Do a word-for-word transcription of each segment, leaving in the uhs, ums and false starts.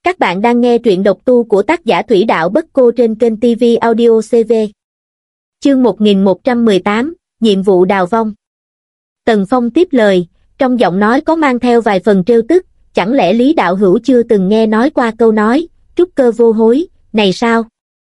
Các bạn đang nghe truyện độc tu của tác giả Thủy Đạo Bất Cô trên kênh ti vi Audio xê vê. Chương một nghìn một trăm mười tám, nhiệm vụ đào vong. Tần Phong tiếp lời, trong giọng nói có mang theo vài phần trêu tức, chẳng lẽ Lý Đạo Hữu chưa từng nghe nói qua câu nói, trúc cơ vô hối, này sao?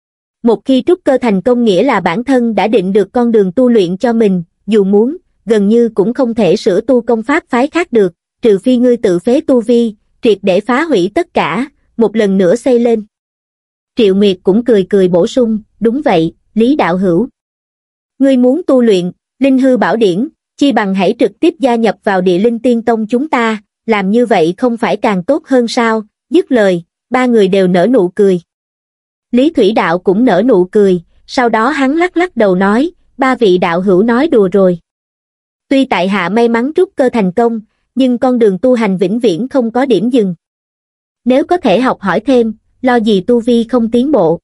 Một khi trúc cơ thành công nghĩa là bản thân đã định được con đường tu luyện cho mình, dù muốn, gần như cũng không thể sửa tu công pháp phái khác được, trừ phi ngươi tự phế tu vi, triệt để phá hủy tất cả, một lần nữa xây lên. Triệu Nguyệt cũng cười cười bổ sung, đúng vậy, Lý Đạo Hữu. Ngươi muốn tu luyện, Linh Hư Bảo Điển, chi bằng hãy trực tiếp gia nhập vào Địa Linh Tiên Tông chúng ta, làm như vậy không phải càng tốt hơn sao? Dứt lời, ba người đều nở nụ cười. Lý Thủy Đạo cũng nở nụ cười, sau đó hắn lắc lắc đầu nói, ba vị đạo hữu nói đùa rồi. Tuy tại hạ may mắn trúc cơ thành công, nhưng con đường tu hành vĩnh viễn không có điểm dừng. Nếu có thể học hỏi thêm, lo gì tu vi không tiến bộ.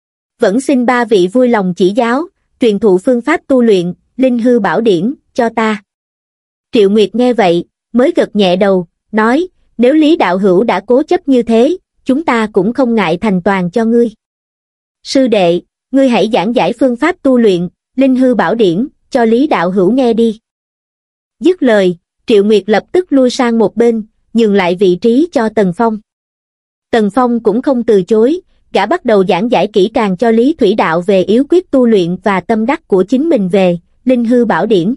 Vẫn xin ba vị vui lòng chỉ giáo, truyền thụ phương pháp tu luyện, Linh Hư Bảo Điển, cho ta. Triệu Nguyệt nghe vậy, mới gật nhẹ đầu, nói, nếu Lý Đạo Hữu đã cố chấp như thế, chúng ta cũng không ngại thành toàn cho ngươi. Sư đệ, ngươi hãy giảng giải phương pháp tu luyện, Linh Hư Bảo Điển, cho Lý Đạo Hữu nghe đi. Dứt lời, Triệu Nguyệt lập tức lui sang một bên, nhường lại vị trí cho Tần Phong. Tần Phong cũng không từ chối, gã bắt đầu giảng giải kỹ càng cho Lý Thủy Đạo về yếu quyết tu luyện và tâm đắc của chính mình về Linh Hư Bảo Điển.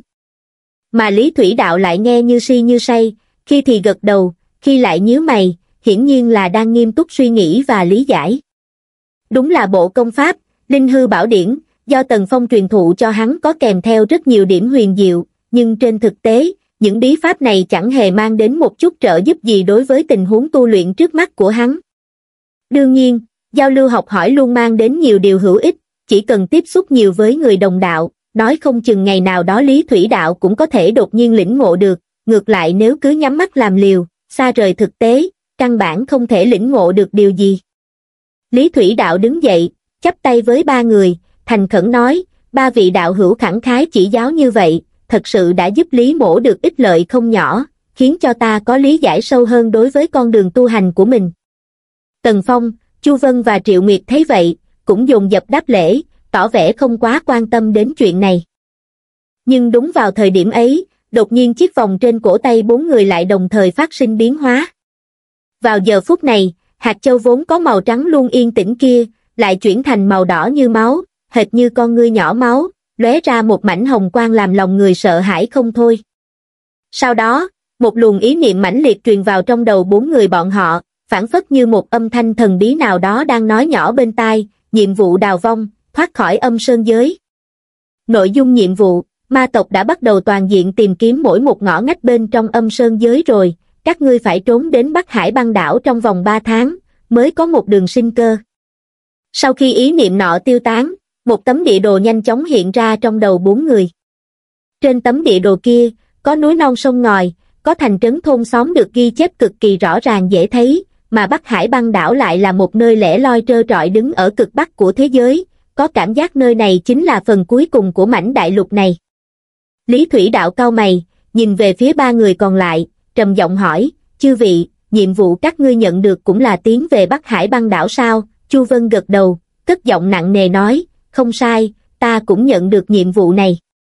Mà Lý Thủy Đạo lại nghe như si như say, khi thì gật đầu, khi lại nhíu mày, hiển nhiên là đang nghiêm túc suy nghĩ và lý giải. Đúng là bộ công pháp, Linh Hư Bảo Điển, do Tần Phong truyền thụ cho hắn có kèm theo rất nhiều điểm huyền diệu, nhưng trên thực tế, những bí pháp này chẳng hề mang đến một chút trợ giúp gì đối với tình huống tu luyện trước mắt của hắn. Đương nhiên, giao lưu học hỏi luôn mang đến nhiều điều hữu ích, chỉ cần tiếp xúc nhiều với người đồng đạo, nói không chừng ngày nào đó Lý Thủy Đạo cũng có thể đột nhiên lĩnh ngộ được, ngược lại nếu cứ nhắm mắt làm liều, xa rời thực tế, căn bản không thể lĩnh ngộ được điều gì. Lý Thủy Đạo đứng dậy, chắp tay với ba người, thành khẩn nói, ba vị đạo hữu khẳng khái chỉ giáo như vậy, thật sự đã giúp Lý Mỗ được ích lợi không nhỏ, khiến cho ta có lý giải sâu hơn đối với con đường tu hành của mình. Tần Phong, Chu Vân và Triệu Nguyệt thấy vậy, cũng dồn dập đáp lễ, tỏ vẻ không quá quan tâm đến chuyện này. Nhưng đúng vào thời điểm ấy, đột nhiên chiếc vòng trên cổ tay bốn người lại đồng thời phát sinh biến hóa. Vào giờ phút này, hạt châu vốn có màu trắng luôn yên tĩnh kia, lại chuyển thành màu đỏ như máu, hệt như con ngươi nhỏ máu, lóe ra một mảnh hồng quang làm lòng người sợ hãi không thôi. Sau đó, một luồng ý niệm mãnh liệt truyền vào trong đầu bốn người bọn họ, phảng phất như một âm thanh thần bí nào đó đang nói nhỏ bên tai, nhiệm vụ đào vong, thoát khỏi âm sơn giới. Nội dung nhiệm vụ, ma tộc đã bắt đầu toàn diện tìm kiếm mỗi một ngõ ngách bên trong âm sơn giới rồi, các ngươi phải trốn đến Bắc Hải băng đảo trong vòng ba tháng, mới có một đường sinh cơ. Sau khi ý niệm nọ tiêu tán, một tấm địa đồ nhanh chóng hiện ra trong đầu bốn người. Trên tấm địa đồ kia, có núi non sông ngòi, có thành trấn thôn xóm được ghi chép cực kỳ rõ ràng dễ thấy, mà Bắc Hải băng đảo lại là một nơi lẻ loi trơ trọi đứng ở cực bắc của thế giới, có cảm giác nơi này chính là phần cuối cùng của mảnh đại lục này. Lý Thủy Đạo cau mày, nhìn về phía ba người còn lại, trầm giọng hỏi, chư vị, nhiệm vụ các ngươi nhận được cũng là tiến về Bắc Hải băng đảo sao? Chu Vân gật đầu, cất giọng nặng nề nói, không sai, ta cũng nhận được nhiệm vụ này.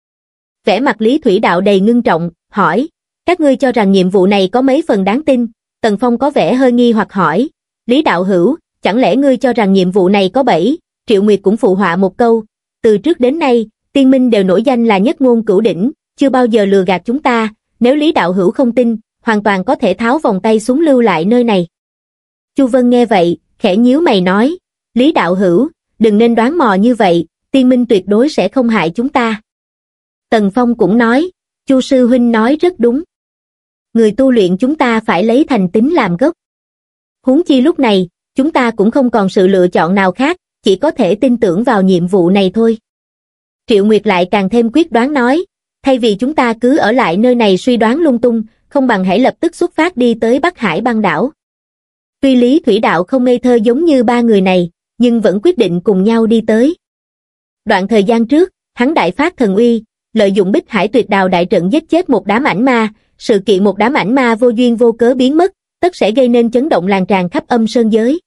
Vẻ mặt Lý Thủy Đạo đầy ngưng trọng, hỏi, các ngươi cho rằng nhiệm vụ này có mấy phần đáng tin? Tần Phong có vẻ hơi nghi hoặc hỏi, Lý Đạo Hữu, chẳng lẽ ngươi cho rằng nhiệm vụ này có bẫy? Triệu Nguyệt cũng phụ họa một câu, từ trước đến nay, tiên minh đều nổi danh là nhất ngôn cửu đỉnh, chưa bao giờ lừa gạt chúng ta, nếu Lý Đạo Hữu không tin, hoàn toàn có thể tháo vòng tay xuống lưu lại nơi này. Chu Vân nghe vậy, khẽ nhíu mày nói, Lý Đạo Hữu, đừng nên đoán mò như vậy, tiên minh tuyệt đối sẽ không hại chúng ta. Tần Phong cũng nói, Chu sư huynh nói rất đúng. Người tu luyện chúng ta phải lấy thành tín làm gốc. Huống chi lúc này, chúng ta cũng không còn sự lựa chọn nào khác, chỉ có thể tin tưởng vào nhiệm vụ này thôi. Triệu Nguyệt lại càng thêm quyết đoán nói, thay vì chúng ta cứ ở lại nơi này suy đoán lung tung, không bằng hãy lập tức xuất phát đi tới Bắc Hải băng đảo. Tuy Lý Thủy Đạo không ngây thơ giống như ba người này, nhưng vẫn quyết định cùng nhau đi tới. Đoạn thời gian trước, hắn đại phát thần uy, lợi dụng Bích Hải Tuyệt Đào đại trận giết chết một đám ảnh ma, sự kiện một đám ảnh ma vô duyên vô cớ biến mất, tất sẽ gây nên chấn động lan tràn khắp âm sơn giới.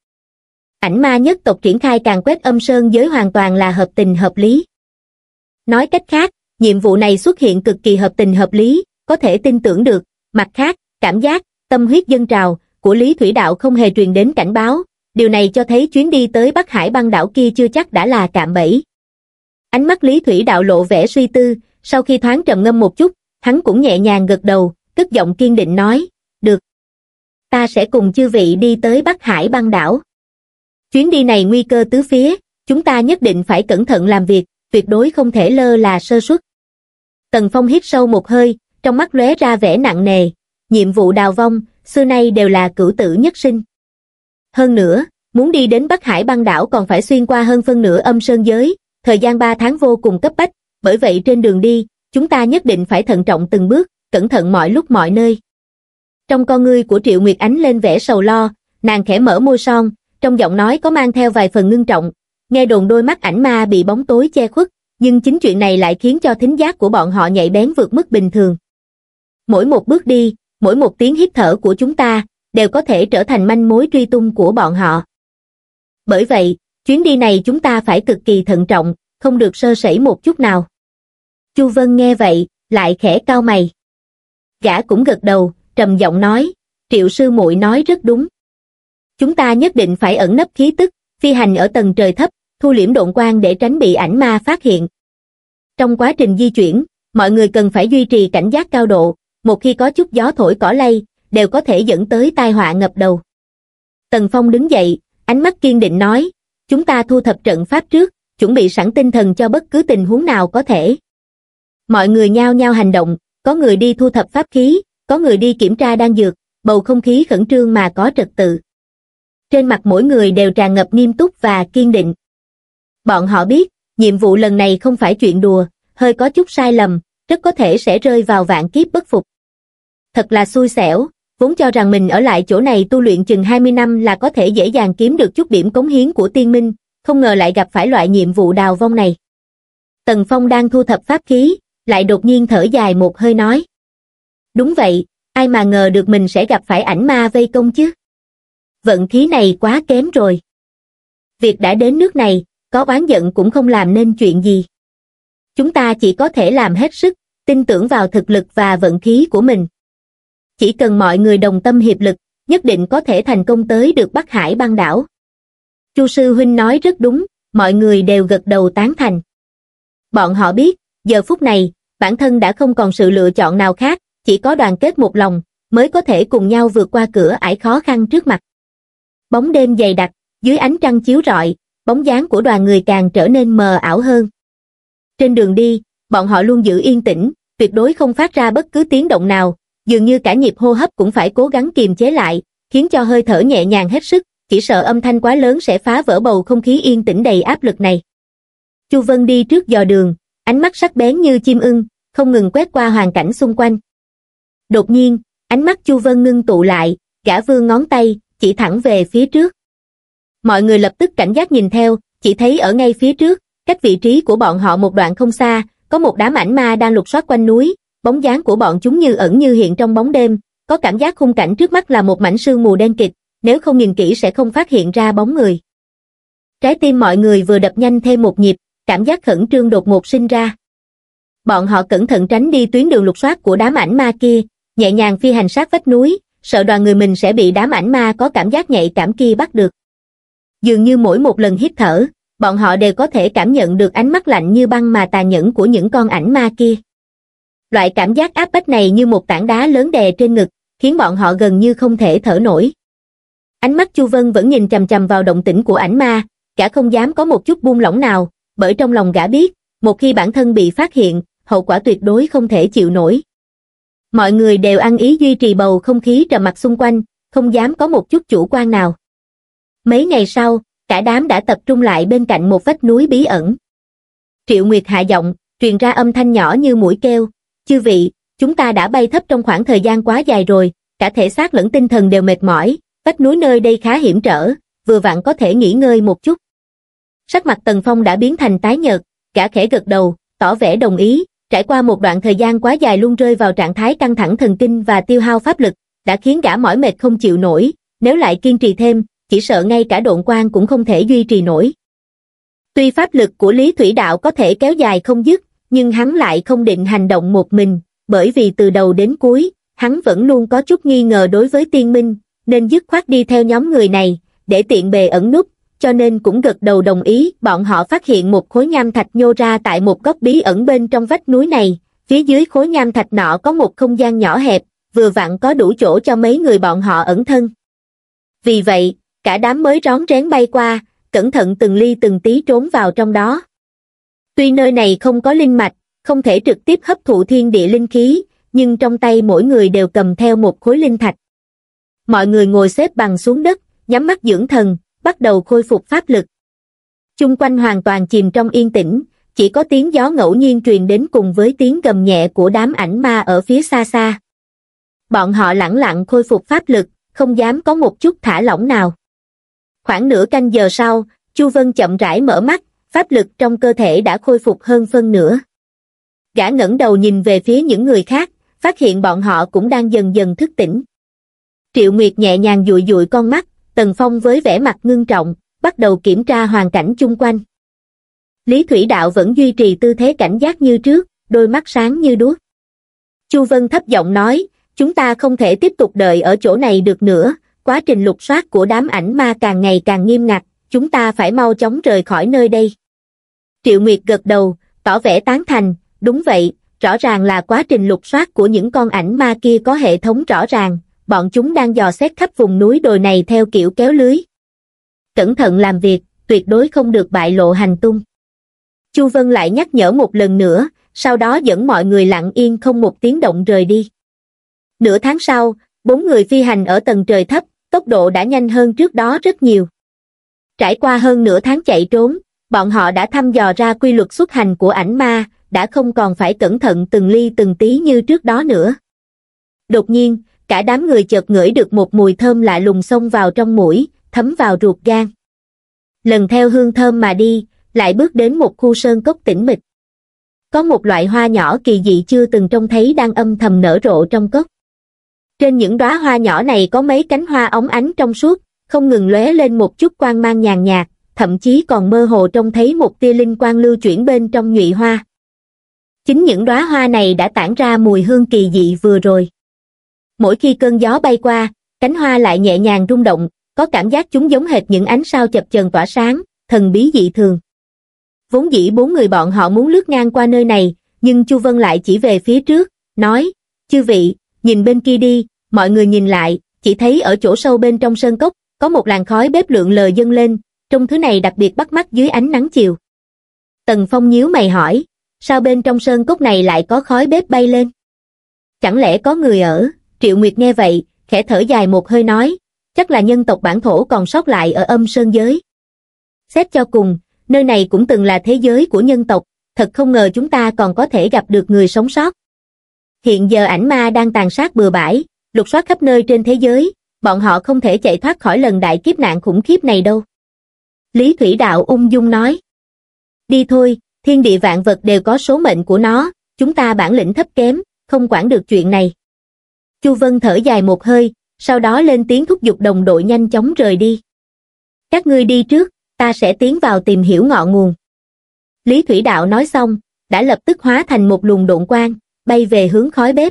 Ảnh ma nhất tộc triển khai càn quét âm sơn giới hoàn toàn là hợp tình hợp lý. Nói cách khác, nhiệm vụ này xuất hiện cực kỳ hợp tình hợp lý, có thể tin tưởng được. Mặt khác, cảm giác, tâm huyết dâng trào của Lý Thủy Đạo không hề truyền đến cảnh báo, điều này cho thấy chuyến đi tới Bắc Hải băng đảo kia chưa chắc đã là cạm bẫy. Ánh mắt Lý Thủy Đạo lộ vẻ suy tư, sau khi thoáng trầm ngâm một chút, hắn cũng nhẹ nhàng gật đầu, cất giọng kiên định nói, được. Ta sẽ cùng chư vị đi tới Bắc Hải băng đảo. Chuyến đi này nguy cơ tứ phía, chúng ta nhất định phải cẩn thận làm việc, tuyệt đối không thể lơ là sơ suất. Tần Phong hít sâu một hơi, trong mắt lóe ra vẻ nặng nề, nhiệm vụ đào vong, xưa nay đều là cửu tử nhất sinh. Hơn nữa, muốn đi đến Bắc Hải băng đảo còn phải xuyên qua hơn phân nửa âm sơn giới, thời gian ba tháng vô cùng cấp bách, bởi vậy trên đường đi, chúng ta nhất định phải thận trọng từng bước, cẩn thận mọi lúc mọi nơi. Trong con ngươi của Triệu Nguyệt Ánh lên vẻ sầu lo, nàng khẽ mở môi son, trong giọng nói có mang theo vài phần ngưng trọng, nghe đồn đôi mắt ảnh ma bị bóng tối che khuất, nhưng chính chuyện này lại khiến cho thính giác của bọn họ nhạy bén vượt mức bình thường. Mỗi một bước đi, mỗi một tiếng hít thở của chúng ta, đều có thể trở thành manh mối truy tung của bọn họ. Bởi vậy, chuyến đi này chúng ta phải cực kỳ thận trọng, không được sơ sẩy một chút nào. Chu Vân nghe vậy, lại khẽ cau mày. Gã cũng gật đầu, trầm giọng nói, Triệu sư muội nói rất đúng. Chúng ta nhất định phải ẩn nấp khí tức, phi hành ở tầng trời thấp, thu liễm độn quang để tránh bị ảnh ma phát hiện. Trong quá trình di chuyển, mọi người cần phải duy trì cảnh giác cao độ, một khi có chút gió thổi cỏ lay, đều có thể dẫn tới tai họa ngập đầu. Tần Phong đứng dậy, ánh mắt kiên định nói, chúng ta thu thập trận pháp trước, chuẩn bị sẵn tinh thần cho bất cứ tình huống nào có thể. Mọi người nhao nhao hành động, có người đi thu thập pháp khí, có người đi kiểm tra đan dược, bầu không khí khẩn trương mà có trật tự. Trên mặt mỗi người đều tràn ngập nghiêm túc và kiên định. Bọn họ biết, nhiệm vụ lần này không phải chuyện đùa, hơi có chút sai lầm, rất có thể sẽ rơi vào vạn kiếp bất phục. Thật là xui xẻo, vốn cho rằng mình ở lại chỗ này tu luyện chừng hai mươi năm là có thể dễ dàng kiếm được chút điểm cống hiến của tiên minh, không ngờ lại gặp phải loại nhiệm vụ đào vong này. Tần Phong đang thu thập pháp khí, lại đột nhiên thở dài một hơi nói. Đúng vậy, ai mà ngờ được mình sẽ gặp phải ảnh ma vây công chứ. Vận khí này quá kém rồi. Việc đã đến nước này, có oán giận cũng không làm nên chuyện gì. Chúng ta chỉ có thể làm hết sức, tin tưởng vào thực lực và vận khí của mình. Chỉ cần mọi người đồng tâm hiệp lực, nhất định có thể thành công tới được Bắc Hải băng đảo. Chu sư huynh nói rất đúng, mọi người đều gật đầu tán thành. Bọn họ biết, giờ phút này, bản thân đã không còn sự lựa chọn nào khác, chỉ có đoàn kết một lòng, mới có thể cùng nhau vượt qua cửa ải khó khăn trước mặt. Bóng đêm dày đặc, dưới ánh trăng chiếu rọi, bóng dáng của đoàn người càng trở nên mờ ảo hơn. Trên đường đi, bọn họ luôn giữ yên tĩnh, tuyệt đối không phát ra bất cứ tiếng động nào, dường như cả nhịp hô hấp cũng phải cố gắng kiềm chế lại, khiến cho hơi thở nhẹ nhàng hết sức, chỉ sợ âm thanh quá lớn sẽ phá vỡ bầu không khí yên tĩnh đầy áp lực này. Chu Vân đi trước dò đường, ánh mắt sắc bén như chim ưng, không ngừng quét qua hoàn cảnh xung quanh. Đột nhiên, ánh mắt Chu Vân ngưng tụ lại, gã vươn ngón tay, chỉ thẳng về phía trước. Mọi người lập tức cảnh giác nhìn theo, chỉ thấy ở ngay phía trước, cách vị trí của bọn họ một đoạn không xa, có một đám ảnh ma đang lục soát quanh núi, bóng dáng của bọn chúng như ẩn như hiện trong bóng đêm, có cảm giác khung cảnh trước mắt là một mảnh sương mù đen kịt, nếu không nhìn kỹ sẽ không phát hiện ra bóng người. Trái tim mọi người vừa đập nhanh thêm một nhịp, cảm giác khẩn trương đột ngột sinh ra. Bọn họ cẩn thận tránh đi tuyến đường lục soát của đám ảnh ma kia, nhẹ nhàng phi hành sát vách núi, sợ đoàn người mình sẽ bị đám ảnh ma có cảm giác nhạy cảm kia bắt được. Dường như mỗi một lần hít thở, bọn họ đều có thể cảm nhận được ánh mắt lạnh như băng mà tàn nhẫn của những con ảnh ma kia. Loại cảm giác áp bách này như một tảng đá lớn đè trên ngực, khiến bọn họ gần như không thể thở nổi. Ánh mắt Chu Vân vẫn nhìn chằm chằm vào động tĩnh của ảnh ma, gã không dám có một chút buông lỏng nào, bởi trong lòng gã biết, một khi bản thân bị phát hiện, hậu quả tuyệt đối không thể chịu nổi. Mọi người đều ăn ý duy trì bầu không khí trầm mặc xung quanh, không dám có một chút chủ quan nào. Mấy ngày sau, cả đám đã tập trung lại bên cạnh một vách núi bí ẩn. Triệu Nguyệt hạ giọng, truyền ra âm thanh nhỏ như mũi kêu, chư vị, chúng ta đã bay thấp trong khoảng thời gian quá dài rồi, cả thể xác lẫn tinh thần đều mệt mỏi, vách núi nơi đây khá hiểm trở, vừa vặn có thể nghỉ ngơi một chút. Sắc mặt Tần Phong đã biến thành tái nhợt, gã khẽ gật đầu, tỏ vẻ đồng ý, trải qua một đoạn thời gian quá dài luôn rơi vào trạng thái căng thẳng thần kinh và tiêu hao pháp lực, đã khiến gã mỏi mệt không chịu nổi, nếu lại kiên trì thêm, chỉ sợ ngay cả độn quang cũng không thể duy trì nổi. Tuy pháp lực của Lý Thủy Đạo có thể kéo dài không dứt, nhưng hắn lại không định hành động một mình, bởi vì từ đầu đến cuối, hắn vẫn luôn có chút nghi ngờ đối với Tiên Minh, nên dứt khoát đi theo nhóm người này, để tiện bề ẩn núp, cho nên cũng gật đầu đồng ý. Bọn họ phát hiện một khối nham thạch nhô ra tại một góc bí ẩn bên trong vách núi này, phía dưới khối nham thạch nọ có một không gian nhỏ hẹp, vừa vặn có đủ chỗ cho mấy người bọn họ ẩn thân. Vì vậy, cả đám mới rón rén bay qua, cẩn thận từng ly từng tí trốn vào trong đó. Tuy nơi này không có linh mạch, không thể trực tiếp hấp thụ thiên địa linh khí, nhưng trong tay mỗi người đều cầm theo một khối linh thạch. Mọi người ngồi xếp bằng xuống đất, nhắm mắt dưỡng thần, bắt đầu khôi phục pháp lực. Chung quanh hoàn toàn chìm trong yên tĩnh, chỉ có tiếng gió ngẫu nhiên truyền đến cùng với tiếng gầm nhẹ của đám ảnh ma ở phía xa xa. Bọn họ lẳng lặng khôi phục pháp lực, không dám có một chút thả lỏng nào. Khoảng nửa canh giờ sau, Chu Vân chậm rãi mở mắt, pháp lực trong cơ thể đã khôi phục hơn phân nửa. Gã ngẩng đầu nhìn về phía những người khác, phát hiện bọn họ cũng đang dần dần thức tỉnh. Triệu Nguyệt nhẹ nhàng dụi dụi con mắt, Tần Phong với vẻ mặt ngưng trọng, bắt đầu kiểm tra hoàn cảnh chung quanh. Lý Thủy Đạo vẫn duy trì tư thế cảnh giác như trước, đôi mắt sáng như đuốc. Chu Vân thấp giọng nói, chúng ta không thể tiếp tục đợi ở chỗ này được nữa, quá trình lục soát của đám ảnh ma càng ngày càng nghiêm ngặt, chúng ta phải mau chóng rời khỏi nơi đây. Triệu Nguyệt gật đầu, tỏ vẻ tán thành, đúng vậy, rõ ràng là quá trình lục soát của những con ảnh ma kia có hệ thống rõ ràng, bọn chúng đang dò xét khắp vùng núi đồi này theo kiểu kéo lưới. Cẩn thận làm việc, tuyệt đối không được bại lộ hành tung. Chu Vân lại nhắc nhở một lần nữa, sau đó dẫn mọi người lặng yên không một tiếng động rời đi. Nửa tháng sau, bốn người phi hành ở tầng trời thấp, tốc độ đã nhanh hơn trước đó rất nhiều. Trải qua hơn nửa tháng chạy trốn, bọn họ đã thăm dò ra quy luật xuất hành của ảnh ma, đã không còn phải cẩn thận từng ly từng tí như trước đó nữa. Đột nhiên, cả đám người chợt ngửi được một mùi thơm lạ lùng xông vào trong mũi, thấm vào ruột gan. Lần theo hương thơm mà đi, lại bước đến một khu sơn cốc tĩnh mịch. Có một loại hoa nhỏ kỳ dị chưa từng trông thấy đang âm thầm nở rộ trong cốc. Trên những đóa hoa nhỏ này có mấy cánh hoa óng ánh trong suốt, không ngừng lóe lên một chút quang mang nhàn nhạt, thậm chí còn mơ hồ trông thấy một tia linh quang lưu chuyển bên trong nhụy hoa. Chính những đóa hoa này đã tản ra mùi hương kỳ dị vừa rồi. Mỗi khi cơn gió bay qua, cánh hoa lại nhẹ nhàng rung động, có cảm giác chúng giống hệt những ánh sao chập chờn tỏa sáng, thần bí dị thường. Vốn dĩ bốn người bọn họ muốn lướt ngang qua nơi này, nhưng Chu Vân lại chỉ về phía trước, nói, chư vị, nhìn bên kia đi. Mọi người nhìn lại, chỉ thấy ở chỗ sâu bên trong sơn cốc, có một làn khói bếp lượn lờ dâng lên, trông thứ này đặc biệt bắt mắt dưới ánh nắng chiều. Tần Phong nhíu mày hỏi, sao bên trong sơn cốc này lại có khói bếp bay lên? Chẳng lẽ có người ở? Triệu Nguyệt nghe vậy, khẽ thở dài một hơi nói, chắc là nhân tộc bản thổ còn sót lại ở âm sơn giới. Xét cho cùng, nơi này cũng từng là thế giới của nhân tộc, thật không ngờ chúng ta còn có thể gặp được người sống sót. Hiện giờ ảnh ma đang tàn sát bừa bãi, lục soát khắp nơi trên thế giới, bọn họ không thể chạy thoát khỏi lần đại kiếp nạn khủng khiếp này đâu. Lý Thủy Đạo ung dung nói. Đi thôi, thiên địa vạn vật đều có số mệnh của nó, chúng ta bản lĩnh thấp kém, không quản được chuyện này. Chu Vân thở dài một hơi, sau đó lên tiếng thúc giục đồng đội nhanh chóng rời đi. Các ngươi đi trước, ta sẽ tiến vào tìm hiểu ngọn nguồn. Lý Thủy Đạo nói xong, đã lập tức hóa thành một luồng độn quang, bay về hướng khói bếp.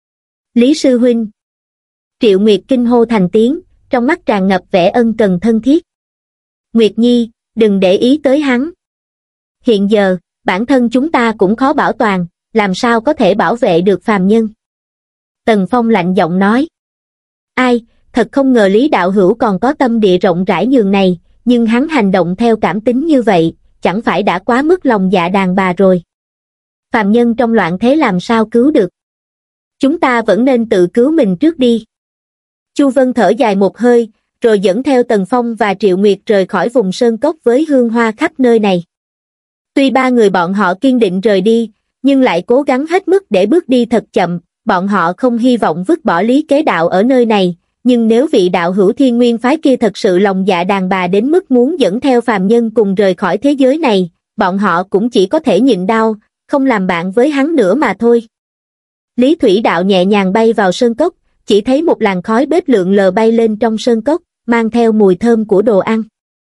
Lý sư huynh. Triệu Nguyệt kinh hô thành tiếng, trong mắt tràn ngập vẻ ân cần thân thiết. Nguyệt Nhi, đừng để ý tới hắn. Hiện giờ, bản thân chúng ta cũng khó bảo toàn, làm sao có thể bảo vệ được phàm nhân. Tần Phong lạnh giọng nói. Ai, thật không ngờ Lý đạo hữu còn có tâm địa rộng rãi nhường này, nhưng hắn hành động theo cảm tính như vậy, chẳng phải đã quá mức lòng dạ đàn bà rồi. Phàm nhân trong loạn thế làm sao cứu được. Chúng ta vẫn nên tự cứu mình trước đi. Chu Vân thở dài một hơi, rồi dẫn theo Tần Phong và Triệu Nguyệt rời khỏi vùng sơn cốc với hương hoa khắp nơi này. Tuy ba người bọn họ kiên định rời đi, nhưng lại cố gắng hết mức để bước đi thật chậm, bọn họ không hy vọng vứt bỏ Lý Kế Đạo ở nơi này, nhưng nếu vị đạo hữu Thiên Nguyên phái kia thật sự lòng dạ đàn bà đến mức muốn dẫn theo phàm nhân cùng rời khỏi thế giới này, bọn họ cũng chỉ có thể nhịn đau, không làm bạn với hắn nữa mà thôi. Lý Thủy Đạo nhẹ nhàng bay vào sơn cốc, chỉ thấy một làn khói bếp lượn lờ bay lên trong sơn cốc, mang theo mùi thơm của đồ ăn.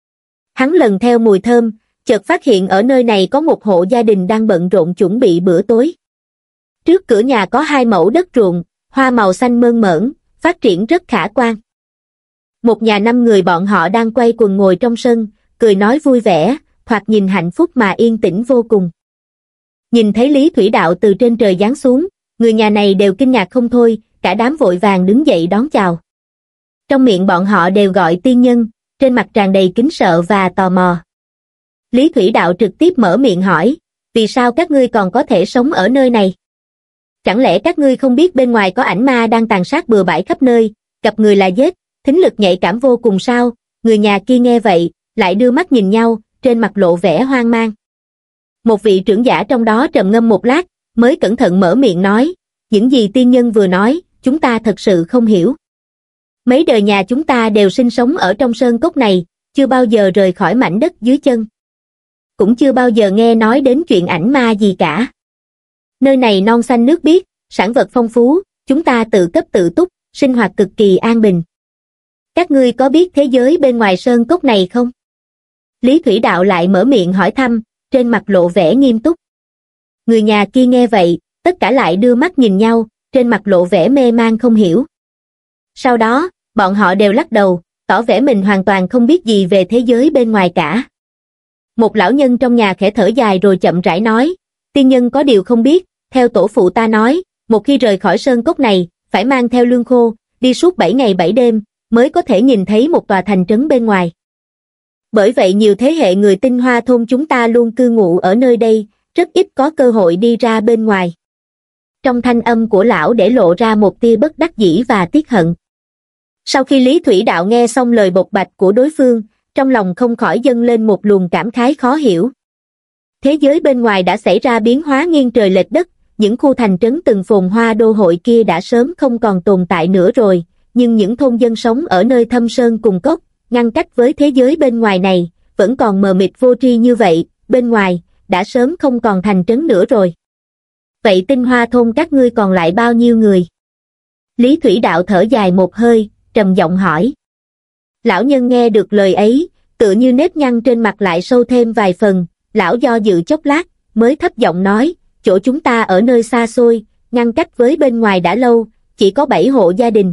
Hắn lần theo mùi thơm, chợt phát hiện ở nơi này có một hộ gia đình đang bận rộn chuẩn bị bữa tối. Trước cửa nhà có hai mẫu đất ruộng, hoa màu xanh mơn mởn, phát triển rất khả quan. Một nhà năm người bọn họ đang quay quần ngồi trong sân, cười nói vui vẻ, thoạt nhìn hạnh phúc mà yên tĩnh vô cùng. Nhìn thấy Lý Thủy Đạo từ trên trời giáng xuống, người nhà này đều kinh ngạc không thôi, cả đám vội vàng đứng dậy đón chào. Trong miệng bọn họ đều gọi tiên nhân, trên mặt tràn đầy kính sợ và tò mò. Lý Thủy Đạo trực tiếp mở miệng hỏi, vì sao các ngươi còn có thể sống ở nơi này? Chẳng lẽ các ngươi không biết bên ngoài có ảnh ma đang tàn sát bừa bãi khắp nơi, gặp người là giết, thính lực nhạy cảm vô cùng sao? Người nhà kia nghe vậy, lại đưa mắt nhìn nhau, trên mặt lộ vẻ hoang mang. Một vị trưởng giả trong đó trầm ngâm một lát, mới cẩn thận mở miệng nói, những gì tiên nhân vừa nói, chúng ta thật sự không hiểu. Mấy đời nhà chúng ta đều sinh sống ở trong sơn cốc này, chưa bao giờ rời khỏi mảnh đất dưới chân. Cũng chưa bao giờ nghe nói đến chuyện ảnh ma gì cả. Nơi này non xanh nước biếc, sản vật phong phú, chúng ta tự cấp tự túc, sinh hoạt cực kỳ an bình. Các ngươi có biết thế giới bên ngoài sơn cốc này không? Lý Thủy Đạo lại mở miệng hỏi thăm, trên mặt lộ vẻ nghiêm túc. Người nhà kia nghe vậy, tất cả lại đưa mắt nhìn nhau, trên mặt lộ vẻ mê man không hiểu. Sau đó, bọn họ đều lắc đầu, tỏ vẻ mình hoàn toàn không biết gì về thế giới bên ngoài cả. Một lão nhân trong nhà khẽ thở dài rồi chậm rãi nói, tiên nhân có điều không biết, theo tổ phụ ta nói, một khi rời khỏi sơn cốc này, phải mang theo lương khô, đi suốt bảy ngày bảy đêm, mới có thể nhìn thấy một tòa thành trấn bên ngoài. Bởi vậy nhiều thế hệ người Tinh Hoa thôn chúng ta luôn cư ngụ ở nơi đây, rất ít có cơ hội đi ra bên ngoài. Trong thanh âm của lão để lộ ra một tia bất đắc dĩ và tiếc hận. Sau khi Lý Thủy Đạo nghe xong lời bộc bạch của đối phương, trong lòng không khỏi dâng lên một luồng cảm khái khó hiểu. Thế giới bên ngoài đã xảy ra biến hóa nghiêng trời lệch đất, những khu thành trấn từng phồn hoa đô hội kia đã sớm không còn tồn tại nữa rồi, nhưng những thôn dân sống ở nơi thâm sơn cùng cốc, ngăn cách với thế giới bên ngoài này, vẫn còn mờ mịt vô tri như vậy, bên ngoài, đã sớm không còn thành trấn nữa rồi. Vậy Tinh Hoa thôn các ngươi còn lại bao nhiêu người? Lý Thủy Đạo thở dài một hơi, trầm giọng hỏi. Lão nhân nghe được lời ấy, tựa như nếp nhăn trên mặt lại sâu thêm vài phần, lão do dự chốc lát, mới thấp giọng nói, chỗ chúng ta ở nơi xa xôi, ngăn cách với bên ngoài đã lâu, chỉ có bảy hộ gia đình.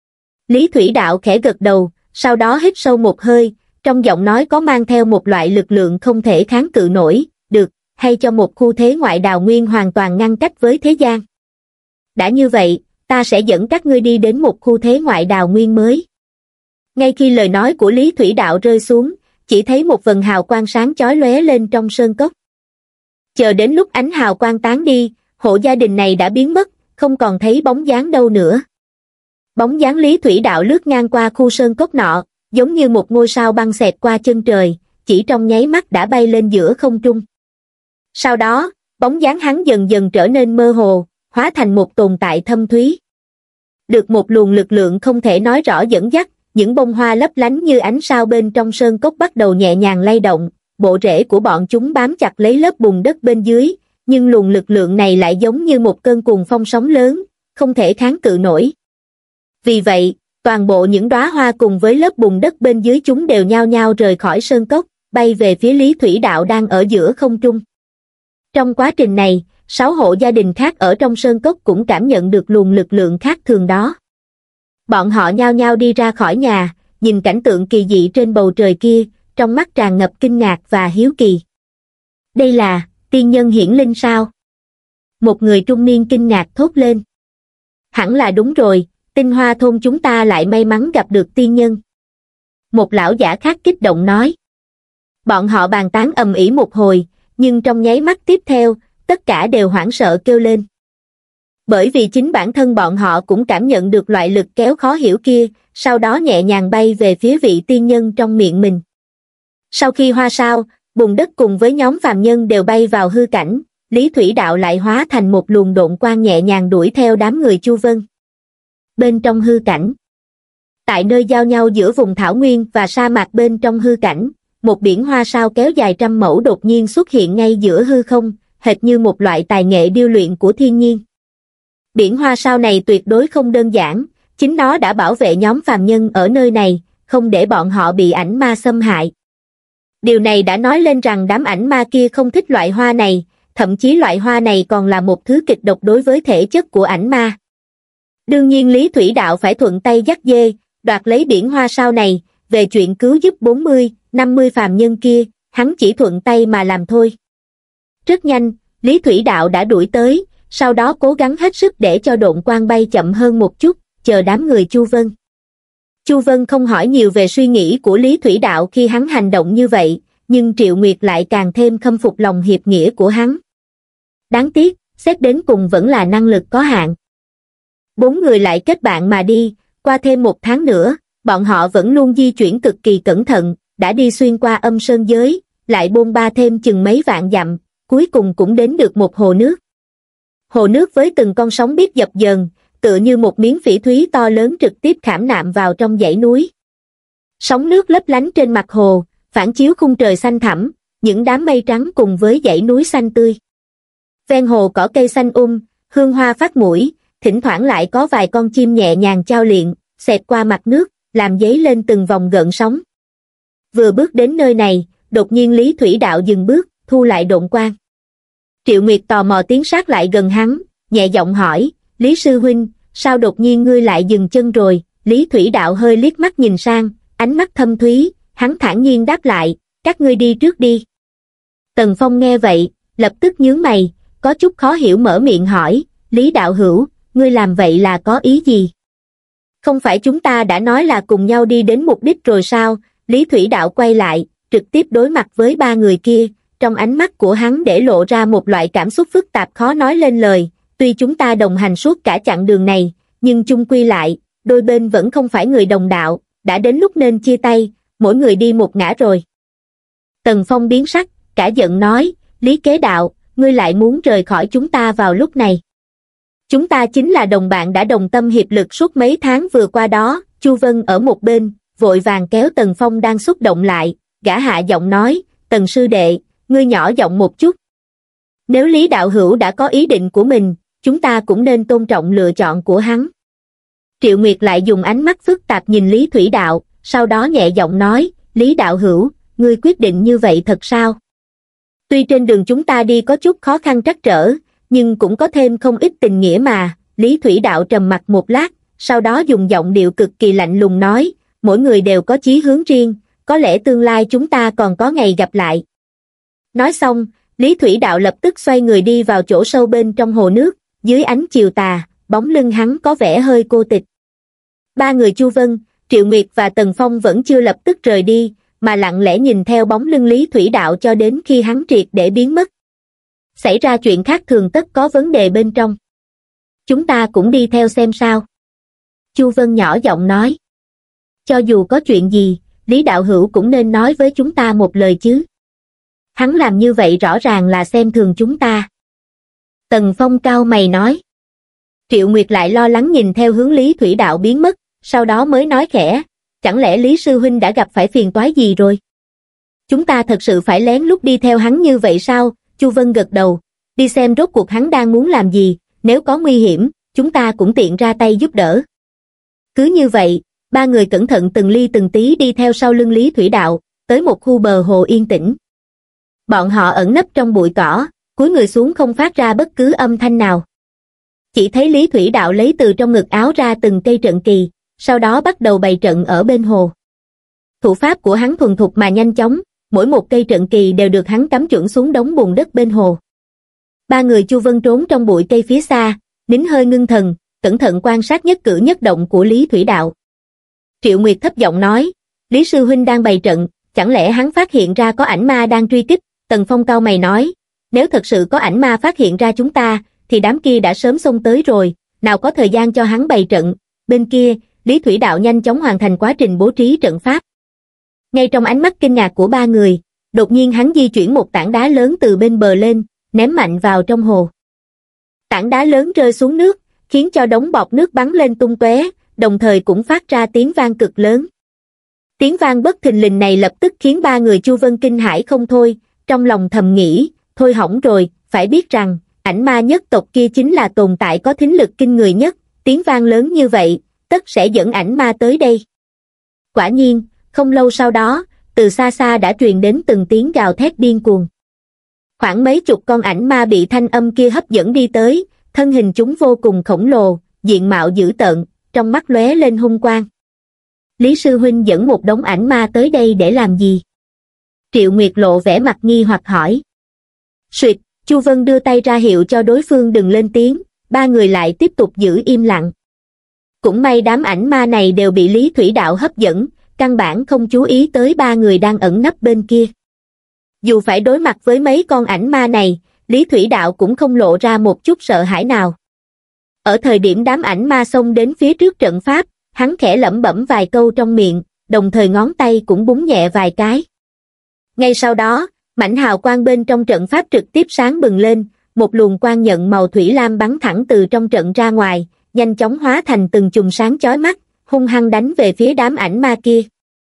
Lý Thủy Đạo khẽ gật đầu, sau đó hít sâu một hơi, trong giọng nói có mang theo một loại lực lượng không thể kháng cự nổi, được, hay cho một khu thế ngoại đào nguyên hoàn toàn ngăn cách với thế gian. Đã như vậy, ta sẽ dẫn các ngươi đi đến một khu thế ngoại đào nguyên mới. Ngay khi lời nói của Lý Thủy Đạo rơi xuống, chỉ thấy một vầng hào quang sáng chói lóe lên trong sơn cốc. Chờ đến lúc ánh hào quang tán đi, hộ gia đình này đã biến mất, không còn thấy bóng dáng đâu nữa. Bóng dáng Lý Thủy Đạo lướt ngang qua khu sơn cốc nọ, giống như một ngôi sao băng xẹt qua chân trời, chỉ trong nháy mắt đã bay lên giữa không trung. Sau đó, bóng dáng hắn dần dần trở nên mơ hồ, hóa thành một tồn tại thâm thúy. Được một luồng lực lượng không thể nói rõ dẫn dắt, những bông hoa lấp lánh như ánh sao bên trong sơn cốc bắt đầu nhẹ nhàng lay động, bộ rễ của bọn chúng bám chặt lấy lớp bùn đất bên dưới, nhưng luồng lực lượng này lại giống như một cơn cuồng phong sóng lớn, không thể kháng cự nổi. Vì vậy, toàn bộ những đóa hoa cùng với lớp bùn đất bên dưới chúng đều nhao nhao rời khỏi sơn cốc, bay về phía Lý Thủy Đạo đang ở giữa không trung. Trong quá trình này, sáu hộ gia đình khác ở trong sơn cốc cũng cảm nhận được luồng lực lượng khác thường đó. Bọn họ nhao nhao đi ra khỏi nhà, nhìn cảnh tượng kỳ dị trên bầu trời kia, trong mắt tràn ngập kinh ngạc và hiếu kỳ. Đây là tiên nhân hiển linh sao? Một người trung niên kinh ngạc thốt lên. Hẳn là đúng rồi, Tinh Hoa thôn chúng ta lại may mắn gặp được tiên nhân. Một lão giả khác kích động nói. Bọn họ bàn tán ầm ĩ một hồi, nhưng trong nháy mắt tiếp theo, tất cả đều hoảng sợ kêu lên. Bởi vì chính bản thân bọn họ cũng cảm nhận được loại lực kéo khó hiểu kia, sau đó nhẹ nhàng bay về phía vị tiên nhân trong miệng mình. Sau khi hoa sao, bùn đất cùng với nhóm phàm nhân đều bay vào hư cảnh, Lý Thủy Đạo lại hóa thành một luồng độn quang nhẹ nhàng đuổi theo đám người Chu Vân. Bên trong hư cảnh, tại nơi giao nhau giữa vùng thảo nguyên và sa mạc bên trong hư cảnh, một biển hoa sao kéo dài trăm mẫu đột nhiên xuất hiện ngay giữa hư không, hệt như một loại tài nghệ điêu luyện của thiên nhiên. Biển hoa sao này tuyệt đối không đơn giản, Chính nó đã bảo vệ nhóm phàm nhân ở nơi này, không để bọn họ bị ảnh ma xâm hại. Điều này đã nói lên rằng đám ảnh ma kia không thích loại hoa này, thậm chí loại hoa này còn là một thứ kịch độc đối với thể chất của ảnh ma. Đương nhiên Lý Thủy Đạo phải thuận tay dắt dê, đoạt lấy biển hoa sao này, về chuyện cứu giúp bốn mươi, năm mươi phàm nhân kia, hắn chỉ thuận tay mà làm thôi. Rất nhanh, Lý Thủy Đạo đã đuổi tới, sau đó cố gắng hết sức để cho độn quang bay chậm hơn một chút, chờ đám người Chu Vân. Chu Vân không hỏi nhiều về suy nghĩ của Lý Thủy Đạo khi hắn hành động như vậy, nhưng Triệu Nguyệt lại càng thêm khâm phục lòng hiệp nghĩa của hắn. Đáng tiếc, xét đến cùng vẫn là năng lực có hạn. Bốn người lại kết bạn mà đi, qua thêm một tháng nữa, bọn họ vẫn luôn di chuyển cực kỳ cẩn thận, đã đi xuyên qua âm sơn giới, lại bôn ba thêm chừng mấy vạn dặm, cuối cùng cũng đến được một hồ nước. Hồ nước với từng con sóng biết dập dờn, tựa như một miếng phỉ thúy to lớn trực tiếp khảm nạm vào trong dãy núi. Sóng nước lấp lánh trên mặt hồ, phản chiếu khung trời xanh thẳm, những đám mây trắng cùng với dãy núi xanh tươi. Ven hồ cỏ cây xanh um, hương hoa phát mũi, thỉnh thoảng lại có vài con chim nhẹ nhàng chao liệng, xẹt qua mặt nước, làm dấy lên từng vòng gợn sóng. Vừa bước đến nơi này, đột nhiên Lý Thủy Đạo dừng bước, thu lại độn quang. Triệu Nguyệt tò mò tiến sát lại gần hắn, nhẹ giọng hỏi, Lý Sư Huynh, sao đột nhiên ngươi lại dừng chân rồi? Lý Thủy Đạo hơi liếc mắt nhìn sang, ánh mắt thâm thúy, hắn thản nhiên đáp lại, các ngươi đi trước đi. Tần Phong nghe vậy, lập tức nhướng mày, có chút khó hiểu mở miệng hỏi, Lý Đạo Hữu, ngươi làm vậy là có ý gì? Không phải chúng ta đã nói là cùng nhau đi đến mục đích rồi sao? Lý Thủy Đạo quay lại, trực tiếp đối mặt với ba người kia, trong ánh mắt của hắn để lộ ra một loại cảm xúc phức tạp khó nói lên lời, tuy chúng ta đồng hành suốt cả chặng đường này, nhưng chung quy lại, đôi bên vẫn không phải người đồng đạo, đã đến lúc nên chia tay, mỗi người đi một ngã rồi. Tần Phong biến sắc, cả giận nói, Lý Kế Đạo, ngươi lại muốn rời khỏi chúng ta vào lúc này. Chúng ta chính là đồng bạn đã đồng tâm hiệp lực suốt mấy tháng vừa qua đó. Chu Vân ở một bên, vội vàng kéo Tần Phong đang xúc động lại, gã hạ giọng nói, Tần sư đệ, ngươi nhỏ giọng một chút. Nếu Lý Đạo Hữu đã có ý định của mình, chúng ta cũng nên tôn trọng lựa chọn của hắn. Triệu Nguyệt lại dùng ánh mắt phức tạp nhìn Lý Thủy Đạo, sau đó nhẹ giọng nói, Lý Đạo Hữu, ngươi quyết định như vậy thật sao? Tuy trên đường chúng ta đi có chút khó khăn trắc trở, nhưng cũng có thêm không ít tình nghĩa mà. Lý Thủy Đạo trầm mặc một lát, sau đó dùng giọng điệu cực kỳ lạnh lùng nói, mỗi người đều có chí hướng riêng, có lẽ tương lai chúng ta còn có ngày gặp lại. Nói xong, Lý Thủy Đạo lập tức xoay người đi vào chỗ sâu bên trong hồ nước, dưới ánh chiều tà, bóng lưng hắn có vẻ hơi cô tịch. Ba người Chu Vân, Triệu Nguyệt và Tần Phong vẫn chưa lập tức rời đi, mà lặng lẽ nhìn theo bóng lưng Lý Thủy Đạo cho đến khi hắn triệt để biến mất. Xảy ra chuyện khác thường tất có vấn đề bên trong. Chúng ta cũng đi theo xem sao. Chu Vân nhỏ giọng nói. Cho dù có chuyện gì, Lý Đạo Hữu cũng nên nói với chúng ta một lời chứ. Hắn làm như vậy rõ ràng là xem thường chúng ta. Tần Phong cau mày nói. Triệu Nguyệt lại lo lắng nhìn theo hướng Lý Thủy Đạo biến mất, sau đó mới nói khẽ, chẳng lẽ Lý Sư Huynh đã gặp phải phiền toái gì rồi? Chúng ta thật sự phải lén lút đi theo hắn như vậy sao? Chu Vân gật đầu, đi xem rốt cuộc hắn đang muốn làm gì, nếu có nguy hiểm, chúng ta cũng tiện ra tay giúp đỡ. Cứ như vậy, ba người cẩn thận từng ly từng tí đi theo sau lưng Lý Thủy Đạo, tới một khu bờ hồ yên tĩnh. Bọn họ ẩn nấp trong bụi cỏ, cúi người xuống không phát ra bất cứ âm thanh nào. Chỉ thấy Lý Thủy Đạo lấy từ trong ngực áo ra từng cây trận kỳ, sau đó bắt đầu bày trận ở bên hồ. Thủ pháp của hắn thuần thục mà nhanh chóng, mỗi một cây trận kỳ đều được hắn cắm chuẩn xuống đống bùn đất bên hồ. Ba người Chu Vân trốn trong bụi cây phía xa, nín hơi ngưng thần, cẩn thận quan sát nhất cử nhất động của Lý Thủy Đạo. Triệu Nguyệt thấp giọng nói, Lý Sư Huynh đang bày trận, chẳng lẽ hắn phát hiện ra có ảnh ma đang truy kích? Tần Phong cau mày nói, nếu thật sự có ảnh ma phát hiện ra chúng ta, thì đám kia đã sớm xông tới rồi, nào có thời gian cho hắn bày trận. Bên kia, Lý Thủy Đạo nhanh chóng hoàn thành quá trình bố trí trận pháp. Ngay trong ánh mắt kinh ngạc của ba người, đột nhiên hắn di chuyển một tảng đá lớn từ bên bờ lên, ném mạnh vào trong hồ. Tảng đá lớn rơi xuống nước, khiến cho đống bọt nước bắn lên tung tóe, đồng thời cũng phát ra tiếng vang cực lớn. Tiếng vang bất thình lình này lập tức khiến ba người Chu Vân kinh hãi không thôi, trong lòng thầm nghĩ, thôi hỏng rồi, phải biết rằng, ảnh ma nhất tộc kia chính là tồn tại có thính lực kinh người nhất, tiếng vang lớn như vậy, tất sẽ dẫn ảnh ma tới đây. Quả nhiên, không lâu sau đó, từ xa xa đã truyền đến từng tiếng gào thét điên cuồng. Khoảng mấy chục con ảnh ma bị thanh âm kia hấp dẫn đi tới, thân hình chúng vô cùng khổng lồ, diện mạo dữ tợn, trong mắt lóe lên hung quang. Lý sư huynh dẫn một đống ảnh ma tới đây để làm gì? Triệu Nguyệt lộ vẻ mặt nghi hoặc hỏi. Suyệt, Chu Vân đưa tay ra hiệu cho đối phương đừng lên tiếng, ba người lại tiếp tục giữ im lặng. Cũng may đám ảnh ma này đều bị Lý Thủy Đạo hấp dẫn, căn bản không chú ý tới ba người đang ẩn nấp bên kia. Dù phải đối mặt với mấy con ảnh ma này, Lý Thủy Đạo cũng không lộ ra một chút sợ hãi nào. Ở thời điểm đám ảnh ma xông đến phía trước trận pháp, hắn khẽ lẩm bẩm vài câu trong miệng, đồng thời ngón tay cũng búng nhẹ vài cái. Ngay sau đó, mảnh hào quang bên trong trận pháp trực tiếp sáng bừng lên, một luồng quang nhận màu thủy lam bắn thẳng từ trong trận ra ngoài, nhanh chóng hóa thành từng chùm sáng chói mắt, hung hăng đánh về phía đám ảnh ma kia.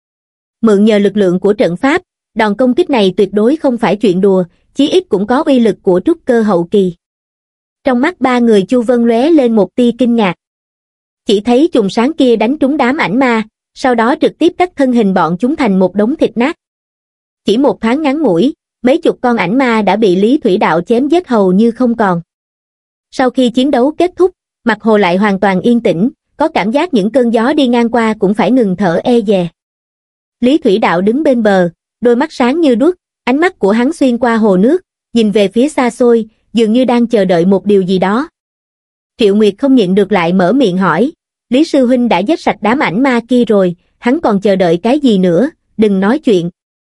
Mượn nhờ lực lượng của trận pháp, đòn công kích này tuyệt đối không phải chuyện đùa, chí ít cũng có uy lực của trúc cơ hậu kỳ. Trong mắt ba người Chu Vân lóe lên một tia kinh ngạc. Chỉ thấy chùm sáng kia đánh trúng đám ảnh ma, sau đó trực tiếp cắt thân hình bọn chúng thành một đống thịt nát. Chỉ một thoáng ngắn ngủi, mấy chục con ảnh ma đã bị Lý Thủy Đạo chém giết hầu như không còn. Sau khi chiến đấu kết thúc, mặt hồ lại hoàn toàn yên tĩnh, có cảm giác những cơn gió đi ngang qua cũng phải ngừng thở e dè. Lý Thủy Đạo đứng bên bờ, đôi mắt sáng như đuốc, ánh mắt của hắn xuyên qua hồ nước, nhìn về phía xa xôi, dường như đang chờ đợi một điều gì đó. Triệu Nguyệt không nhịn được lại mở miệng hỏi, Lý sư huynh đã giết sạch đám ảnh ma kia rồi, hắn còn chờ đợi cái gì nữa, đừng nói chuyện.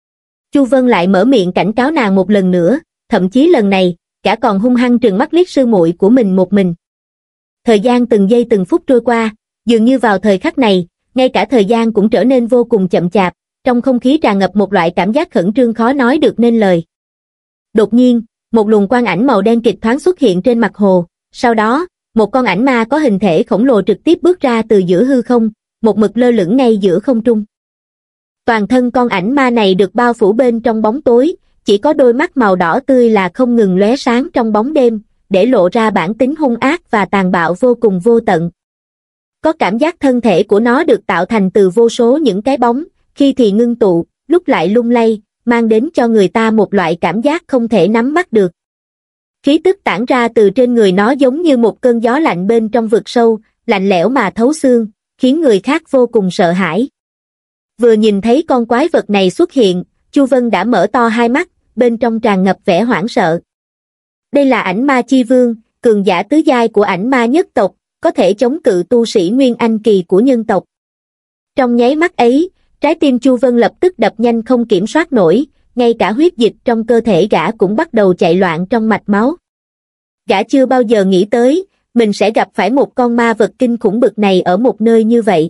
Chu Vân lại mở miệng cảnh cáo nàng một lần nữa, thậm chí lần này, cả còn hung hăng trừng mắt liếc sư muội của mình một mình. Thời gian từng giây từng phút trôi qua, dường như vào thời khắc này, ngay cả thời gian cũng trở nên vô cùng chậm chạp, trong không khí tràn ngập một loại cảm giác khẩn trương khó nói được nên lời. Đột nhiên, một luồng quang ảnh màu đen kịch thoáng xuất hiện trên mặt hồ, sau đó, một con ảnh ma có hình thể khổng lồ trực tiếp bước ra từ giữa hư không, một mực lơ lửng ngay giữa không trung. Toàn thân con ảnh ma này được bao phủ bên trong bóng tối, chỉ có đôi mắt màu đỏ tươi là không ngừng lóe sáng trong bóng đêm, để lộ ra bản tính hung ác và tàn bạo vô cùng vô tận. Có cảm giác thân thể của nó được tạo thành từ vô số những cái bóng, khi thì ngưng tụ, lúc lại lung lay, mang đến cho người ta một loại cảm giác không thể nắm bắt được. Khí tức tản ra từ trên người nó giống như một cơn gió lạnh bên trong vực sâu, lạnh lẽo mà thấu xương, khiến người khác vô cùng sợ hãi. Vừa nhìn thấy con quái vật này xuất hiện, Chu Vân đã mở to hai mắt, bên trong tràn ngập vẻ hoảng sợ. Đây là ảnh ma chi vương, cường giả tứ giai của ảnh ma nhất tộc, có thể chống cự tu sĩ Nguyên Anh kỳ của nhân tộc. Trong nháy mắt ấy, trái tim Chu Vân lập tức đập nhanh không kiểm soát nổi, ngay cả huyết dịch trong cơ thể gã cũng bắt đầu chạy loạn trong mạch máu. Gã chưa bao giờ nghĩ tới, mình sẽ gặp phải một con ma vật kinh khủng bực này ở một nơi như vậy.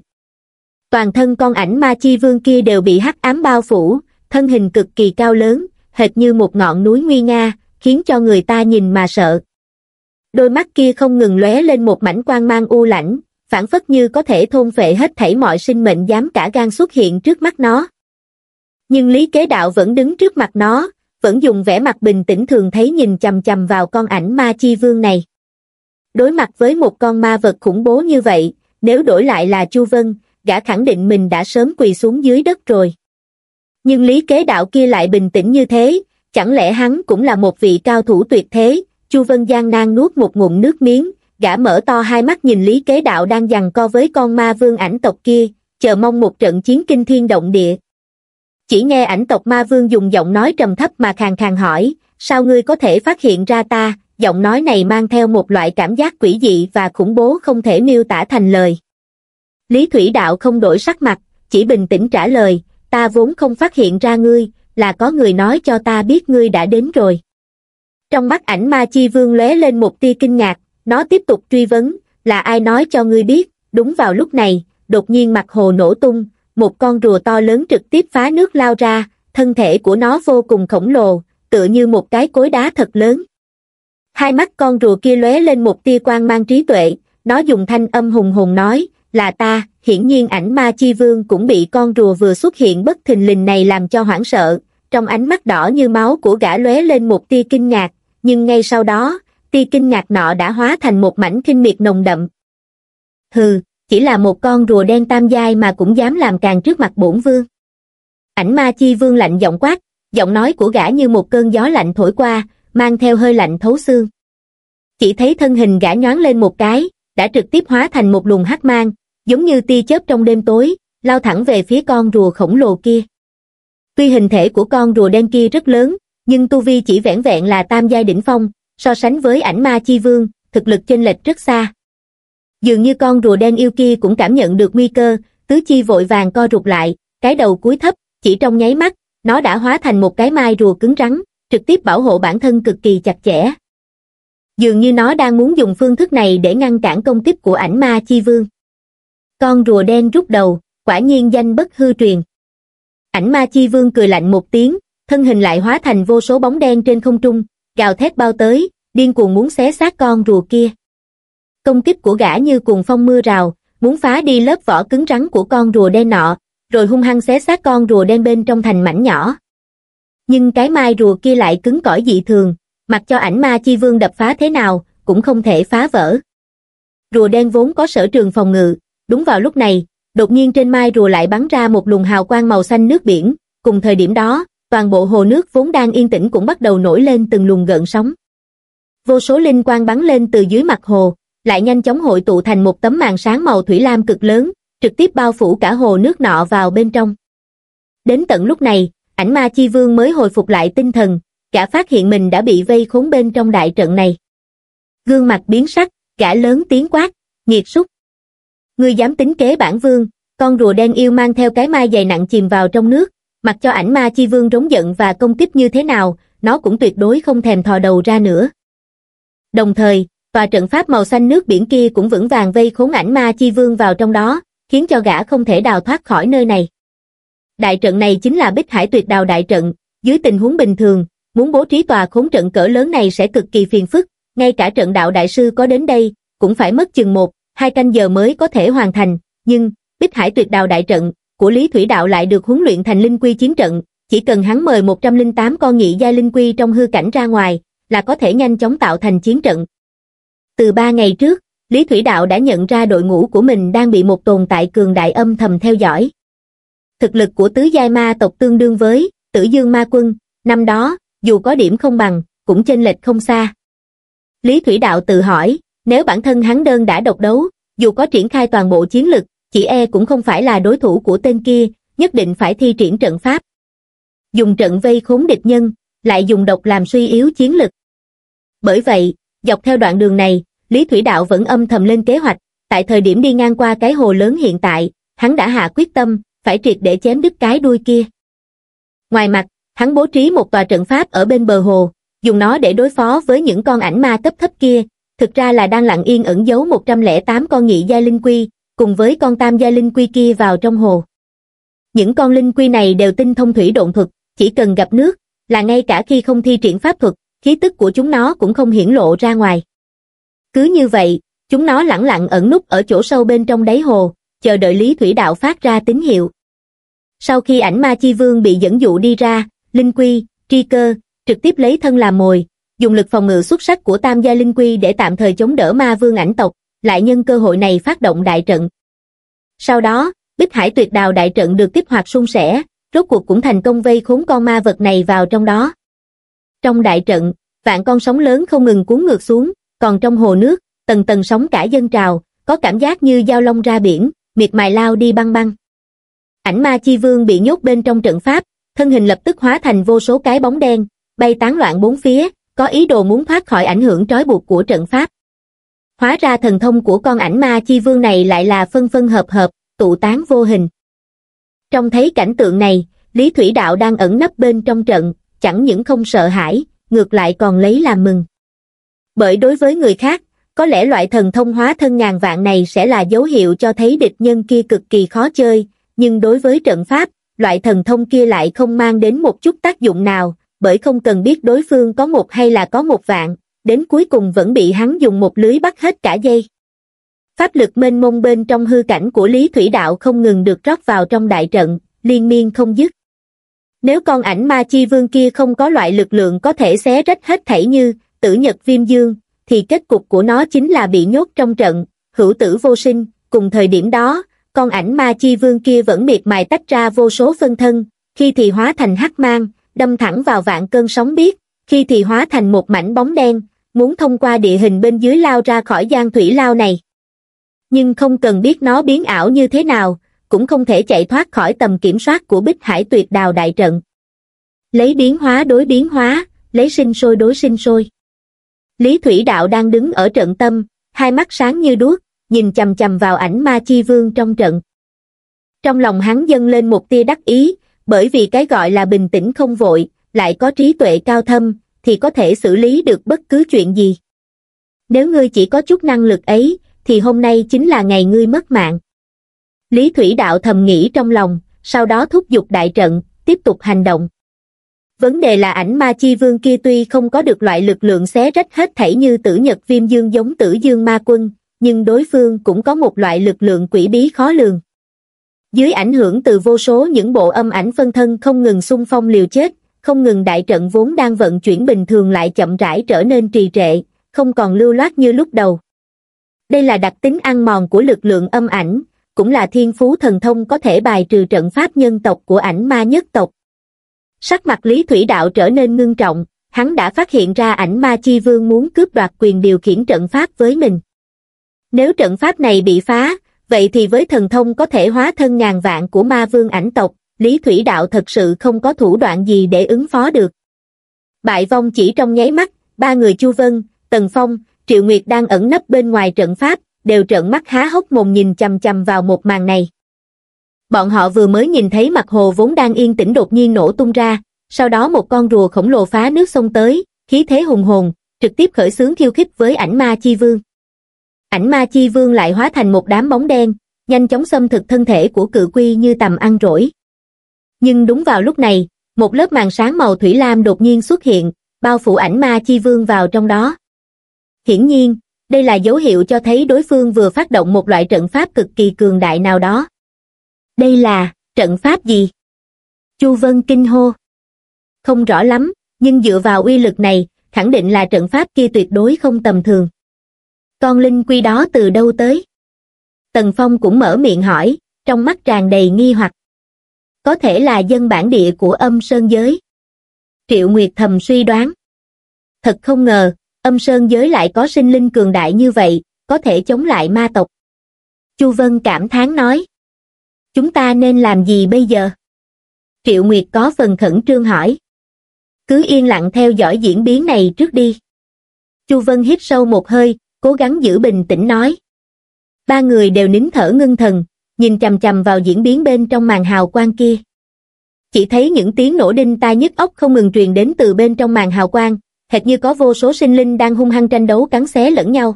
Toàn thân con ảnh ma chi vương kia đều bị hắc ám bao phủ, thân hình cực kỳ cao lớn, hệt như một ngọn núi nguy nga, khiến cho người ta nhìn mà sợ. Đôi mắt kia không ngừng lóe lên một mảnh quang mang u lãnh, phảng phất như có thể thôn phệ hết thảy mọi sinh mệnh dám cả gan xuất hiện trước mắt nó. Nhưng Lý Kế Đạo vẫn đứng trước mặt nó, vẫn dùng vẻ mặt bình tĩnh thường thấy nhìn chằm chằm vào con ảnh ma chi vương này. Đối mặt với một con ma vật khủng bố như vậy, nếu đổi lại là Chu Vân, gã khẳng định mình đã sớm quỳ xuống dưới đất rồi. Nhưng Lý Kế Đạo kia lại bình tĩnh như thế, chẳng lẽ hắn cũng là một vị cao thủ tuyệt thế? Chu Vân gian nan nuốt một ngụm nước miếng, gã mở to hai mắt nhìn Lý Kế Đạo đang giằng co với con ma vương ảnh tộc kia, chờ mong một trận chiến kinh thiên động địa. Chỉ nghe ảnh tộc ma vương dùng giọng nói trầm thấp mà khàn khàn hỏi, sao ngươi có thể phát hiện ra ta? Giọng nói này mang theo một loại cảm giác quỷ dị và khủng bố không thể miêu tả thành lời. Lý Thủy Đạo không đổi sắc mặt, chỉ bình tĩnh trả lời, ta vốn không phát hiện ra ngươi, là có người nói cho ta biết ngươi đã đến rồi. Trong mắt ảnh ma chi vương lóe lên một tia kinh ngạc, nó tiếp tục truy vấn, là ai nói cho ngươi biết? Đúng vào lúc này, đột nhiên mặt hồ nổ tung, một con rùa to lớn trực tiếp phá nước lao ra, thân thể của nó vô cùng khổng lồ, tựa như một cái cối đá thật lớn. Hai mắt con rùa kia lóe lên một tia quang mang trí tuệ, nó dùng thanh âm hùng hùng nói, là ta. Hiển nhiên ảnh ma chi vương cũng bị con rùa vừa xuất hiện bất thình lình này làm cho hoảng sợ, trong ánh mắt đỏ như máu của gã lóe lên một tia kinh ngạc, nhưng ngay sau đó, tia kinh ngạc nọ đã hóa thành một mảnh khinh miệt nồng đậm. Hừ, chỉ là một con rùa đen tam giai mà cũng dám làm càn trước mặt bổn vương. Ảnh Ma Chi Vương lạnh giọng quát, giọng nói của gã như một cơn gió lạnh thổi qua, mang theo hơi lạnh thấu xương. Chỉ thấy thân hình gã nhoáng lên một cái, đã trực tiếp hóa thành một luồng hắc mang, giống như tia chớp trong đêm tối, lao thẳng về phía con rùa khổng lồ kia. Tuy hình thể của con rùa đen kia rất lớn, nhưng tu vi chỉ vẻn vẹn là tam giai đỉnh phong, so sánh với Ảnh Ma Chi Vương, thực lực chênh lệch rất xa. Dường như con rùa đen yêu kia cũng cảm nhận được nguy cơ, tứ chi vội vàng co rụt lại, cái đầu cúi thấp, chỉ trong nháy mắt, nó đã hóa thành một cái mai rùa cứng rắn, trực tiếp bảo hộ bản thân cực kỳ chặt chẽ. Dường như nó đang muốn dùng phương thức này để ngăn cản công kích của Ảnh Ma Chi Vương. Con rùa đen rút đầu, quả nhiên danh bất hư truyền. Ảnh Ma Chi Vương cười lạnh một tiếng, thân hình lại hóa thành vô số bóng đen trên không trung, gào thét bao tới, điên cuồng muốn xé xác con rùa kia. Công kích của gã như cuồng phong mưa rào, muốn phá đi lớp vỏ cứng rắn của con rùa đen nọ, rồi hung hăng xé xác con rùa đen bên trong thành mảnh nhỏ. Nhưng cái mai rùa kia lại cứng cỏi dị thường, mặc cho Ảnh Ma Chi Vương đập phá thế nào, cũng không thể phá vỡ. Rùa đen vốn có sở trường phòng ngự, đúng vào lúc này, đột nhiên trên mai rùa lại bắn ra một luồng hào quang màu xanh nước biển, cùng thời điểm đó, toàn bộ hồ nước vốn đang yên tĩnh cũng bắt đầu nổi lên từng luồng gợn sóng. Vô số linh quang bắn lên từ dưới mặt hồ, lại nhanh chóng hội tụ thành một tấm màn sáng màu thủy lam cực lớn, trực tiếp bao phủ cả hồ nước nọ vào bên trong. Đến tận lúc này, Ảnh Ma Chi Vương mới hồi phục lại tinh thần, gã phát hiện mình đã bị vây khốn bên trong đại trận này. Gương mặt biến sắc, gã lớn tiếng quát, nghiệt súc. Ngươi dám tính kế bản vương? Con rùa đen yêu mang theo cái mai dày nặng chìm vào trong nước, mặc cho Ảnh Ma Chi Vương rống giận và công kích như thế nào, nó cũng tuyệt đối không thèm thò đầu ra nữa. Đồng thời, tòa trận pháp màu xanh nước biển kia cũng vững vàng vây khốn Ảnh Ma Chi Vương vào trong đó, khiến cho gã không thể đào thoát khỏi nơi này. Đại trận này chính là Bích Hải Tuyệt Đào đại trận, dưới tình huống bình thường, muốn bố trí tòa khốn trận cỡ lớn này sẽ cực kỳ phiền phức, ngay cả trận đạo đại sư có đến đây, cũng phải mất chừng một, hai canh giờ mới có thể hoàn thành, nhưng Bích Hải Tuyệt Đào đại trận của Lý Thủy Đạo lại được huấn luyện thành linh quy chiến trận, chỉ cần hắn mời một trăm lẻ tám con nhị giai linh quy trong hư cảnh ra ngoài, là có thể nhanh chóng tạo thành chiến trận. Từ ba ngày trước, Lý Thủy Đạo đã nhận ra đội ngũ của mình đang bị một tồn tại cường đại âm thầm theo dõi. Thực lực của tứ giai ma tộc tương đương với Tử Dương Ma Quân, năm đó, dù có điểm không bằng, cũng chênh lệch không xa. Lý Thủy Đạo tự hỏi, nếu bản thân hắn đơn đã độc đấu, dù có triển khai toàn bộ chiến lực, chỉ e cũng không phải là đối thủ của tên kia, nhất định phải thi triển trận pháp. Dùng trận vây khốn địch nhân, lại dùng độc làm suy yếu chiến lực. Bởi vậy, dọc theo đoạn đường này, Lý Thủy Đạo vẫn âm thầm lên kế hoạch, tại thời điểm đi ngang qua cái hồ lớn hiện tại, hắn đã hạ quyết tâm, phải triệt để chém đứt cái đuôi kia. Ngoài mặt, hắn bố trí một tòa trận pháp ở bên bờ hồ, dùng nó để đối phó với những con ảnh ma cấp thấp kia, thực ra là đang lặng yên ẩn giấu một trăm lẻ tám con nhị giai linh quy, cùng với con tam giai linh quy kia vào trong hồ. Những con linh quy này đều tinh thông thủy độn thuật, chỉ cần gặp nước, là ngay cả khi không thi triển pháp thuật, khí tức của chúng nó cũng không hiển lộ ra ngoài. Cứ như vậy, chúng nó lẳng lặng ẩn núp ở chỗ sâu bên trong đáy hồ, chờ đợi Lý Thủy Đạo phát ra tín hiệu. Sau khi Ảnh Ma Chi Vương bị dẫn dụ đi ra, linh quy, tri cơ, trực tiếp lấy thân làm mồi, dùng lực phòng ngự xuất sắc của tam giai linh quy để tạm thời chống đỡ ma vương ảnh tộc, lại nhân cơ hội này phát động đại trận. Sau đó, Bích Hải Tuyệt Đào đại trận được kích hoạt suôn sẻ, rốt cuộc cũng thành công vây khốn con ma vật này vào trong đó. Trong đại trận, vạn con sóng lớn không ngừng cuốn ngược xuống, còn trong hồ nước, tầng tầng sóng cả dâng trào, có cảm giác như dao long ra biển, miệt mài lao đi băng băng. Ảnh Ma Chi Vương bị nhốt bên trong trận pháp, thân hình lập tức hóa thành vô số cái bóng đen, bay tán loạn bốn phía, có ý đồ muốn thoát khỏi ảnh hưởng trói buộc của trận pháp. Hóa ra thần thông của con Ảnh Ma Chi Vương này lại là phân phân hợp hợp, tụ tán vô hình. Trong thấy cảnh tượng này, Lý Thủy Đạo đang ẩn nấp bên trong trận, chẳng những không sợ hãi, ngược lại còn lấy làm mừng. Bởi đối với người khác, có lẽ loại thần thông hóa thân ngàn vạn này sẽ là dấu hiệu cho thấy địch nhân kia cực kỳ khó chơi, nhưng đối với trận pháp, loại thần thông kia lại không mang đến một chút tác dụng nào, bởi không cần biết đối phương có một hay là có một vạn, đến cuối cùng vẫn bị hắn dùng một lưới bắt hết cả dây. Pháp lực mênh mông bên trong hư cảnh của Lý Thủy Đạo không ngừng được rót vào trong đại trận, liên miên không dứt. Nếu con Ảnh Ma Chi Vương kia không có loại lực lượng có thể xé rách hết thảy như Tử Nhật Viêm Dương, thì kết cục của nó chính là bị nhốt trong trận, hữu tử vô sinh, cùng thời điểm đó, con ảnh ma chi vương kia vẫn miệt mài tách ra vô số phân thân, khi thì hóa thành hắc mang, đâm thẳng vào vạn cơn sóng biếc, khi thì hóa thành một mảnh bóng đen, muốn thông qua địa hình bên dưới lao ra khỏi giang thủy lao này. Nhưng không cần biết nó biến ảo như thế nào, cũng không thể chạy thoát khỏi tầm kiểm soát của Bích Hải Tuyệt Đào đại trận. Lấy biến hóa đối biến hóa, lấy sinh sôi đối sinh sôi. Lý Thủy Đạo đang đứng ở trận tâm, hai mắt sáng như đuốc, nhìn chằm chằm vào ảnh ma chi vương trong trận. Trong lòng hắn dâng lên một tia đắc ý, bởi vì cái gọi là bình tĩnh không vội, lại có trí tuệ cao thâm, thì có thể xử lý được bất cứ chuyện gì. Nếu ngươi chỉ có chút năng lực ấy, thì hôm nay chính là ngày ngươi mất mạng. Lý Thủy Đạo thầm nghĩ trong lòng, sau đó thúc giục đại trận, tiếp tục hành động. Vấn đề là ảnh ma chi vương kia tuy không có được loại lực lượng xé rách hết thảy như Tử Nhật Viêm Dương giống Tử Dương Ma Quân, nhưng đối phương cũng có một loại lực lượng quỷ bí khó lường. Dưới ảnh hưởng từ vô số những bộ âm ảnh phân thân không ngừng xung phong liều chết, không ngừng đại trận vốn đang vận chuyển bình thường lại chậm rãi trở nên trì trệ, không còn lưu loát như lúc đầu. Đây là đặc tính ăn mòn của lực lượng âm ảnh, cũng là thiên phú thần thông có thể bài trừ trận pháp nhân tộc của ảnh ma nhất tộc. Sắc mặt Lý Thủy Đạo trở nên ngưng trọng, hắn đã phát hiện ra ảnh ma chi vương muốn cướp đoạt quyền điều khiển trận pháp với mình. Nếu trận pháp này bị phá, vậy thì với thần thông có thể hóa thân ngàn vạn của ma vương ảnh tộc, Lý Thủy Đạo thật sự không có thủ đoạn gì để ứng phó được. Bại vong chỉ trong nháy mắt, ba người Chu Vân, Tần Phong, Triệu Nguyệt đang ẩn nấp bên ngoài trận pháp, đều trợn mắt há hốc mồm nhìn chằm chằm vào một màn này. Bọn họ vừa mới nhìn thấy mặt hồ vốn đang yên tĩnh đột nhiên nổ tung ra, sau đó một con rùa khổng lồ phá nước xông tới, khí thế hùng hồn, trực tiếp khởi xướng khiêu khích với ảnh ma chi vương. Ảnh ma chi vương lại hóa thành một đám bóng đen, nhanh chóng xâm thực thân thể của cự quy như tầm ăn rỗi. Nhưng đúng vào lúc này, một lớp màn sáng màu thủy lam đột nhiên xuất hiện, bao phủ ảnh ma chi vương vào trong đó. Hiển nhiên, đây là dấu hiệu cho thấy đối phương vừa phát động một loại trận pháp cực kỳ cường đại nào đó. Đây là trận pháp gì? Chu Vân kinh hô. Không rõ lắm, nhưng dựa vào uy lực này, khẳng định là trận pháp kia tuyệt đối không tầm thường. Con linh quy đó từ đâu tới? Tần Phong cũng mở miệng hỏi, trong mắt tràn đầy nghi hoặc. Có thể là dân bản địa của Âm Sơn giới. Triệu Nguyệt thầm suy đoán. Thật không ngờ, Âm Sơn giới lại có sinh linh cường đại như vậy, có thể chống lại ma tộc. Chu Vân cảm thán nói. Chúng ta nên làm gì bây giờ? Triệu Nguyệt có phần khẩn trương hỏi. Cứ yên lặng theo dõi diễn biến này trước đi. Chu Vân hít sâu một hơi, cố gắng giữ bình tĩnh nói. Ba người đều nín thở ngưng thần, nhìn chằm chằm vào diễn biến bên trong màn hào quang kia. Chỉ thấy những tiếng nổ đinh tai nhức óc không ngừng truyền đến từ bên trong màn hào quang, hệt như có vô số sinh linh đang hung hăng tranh đấu cắn xé lẫn nhau.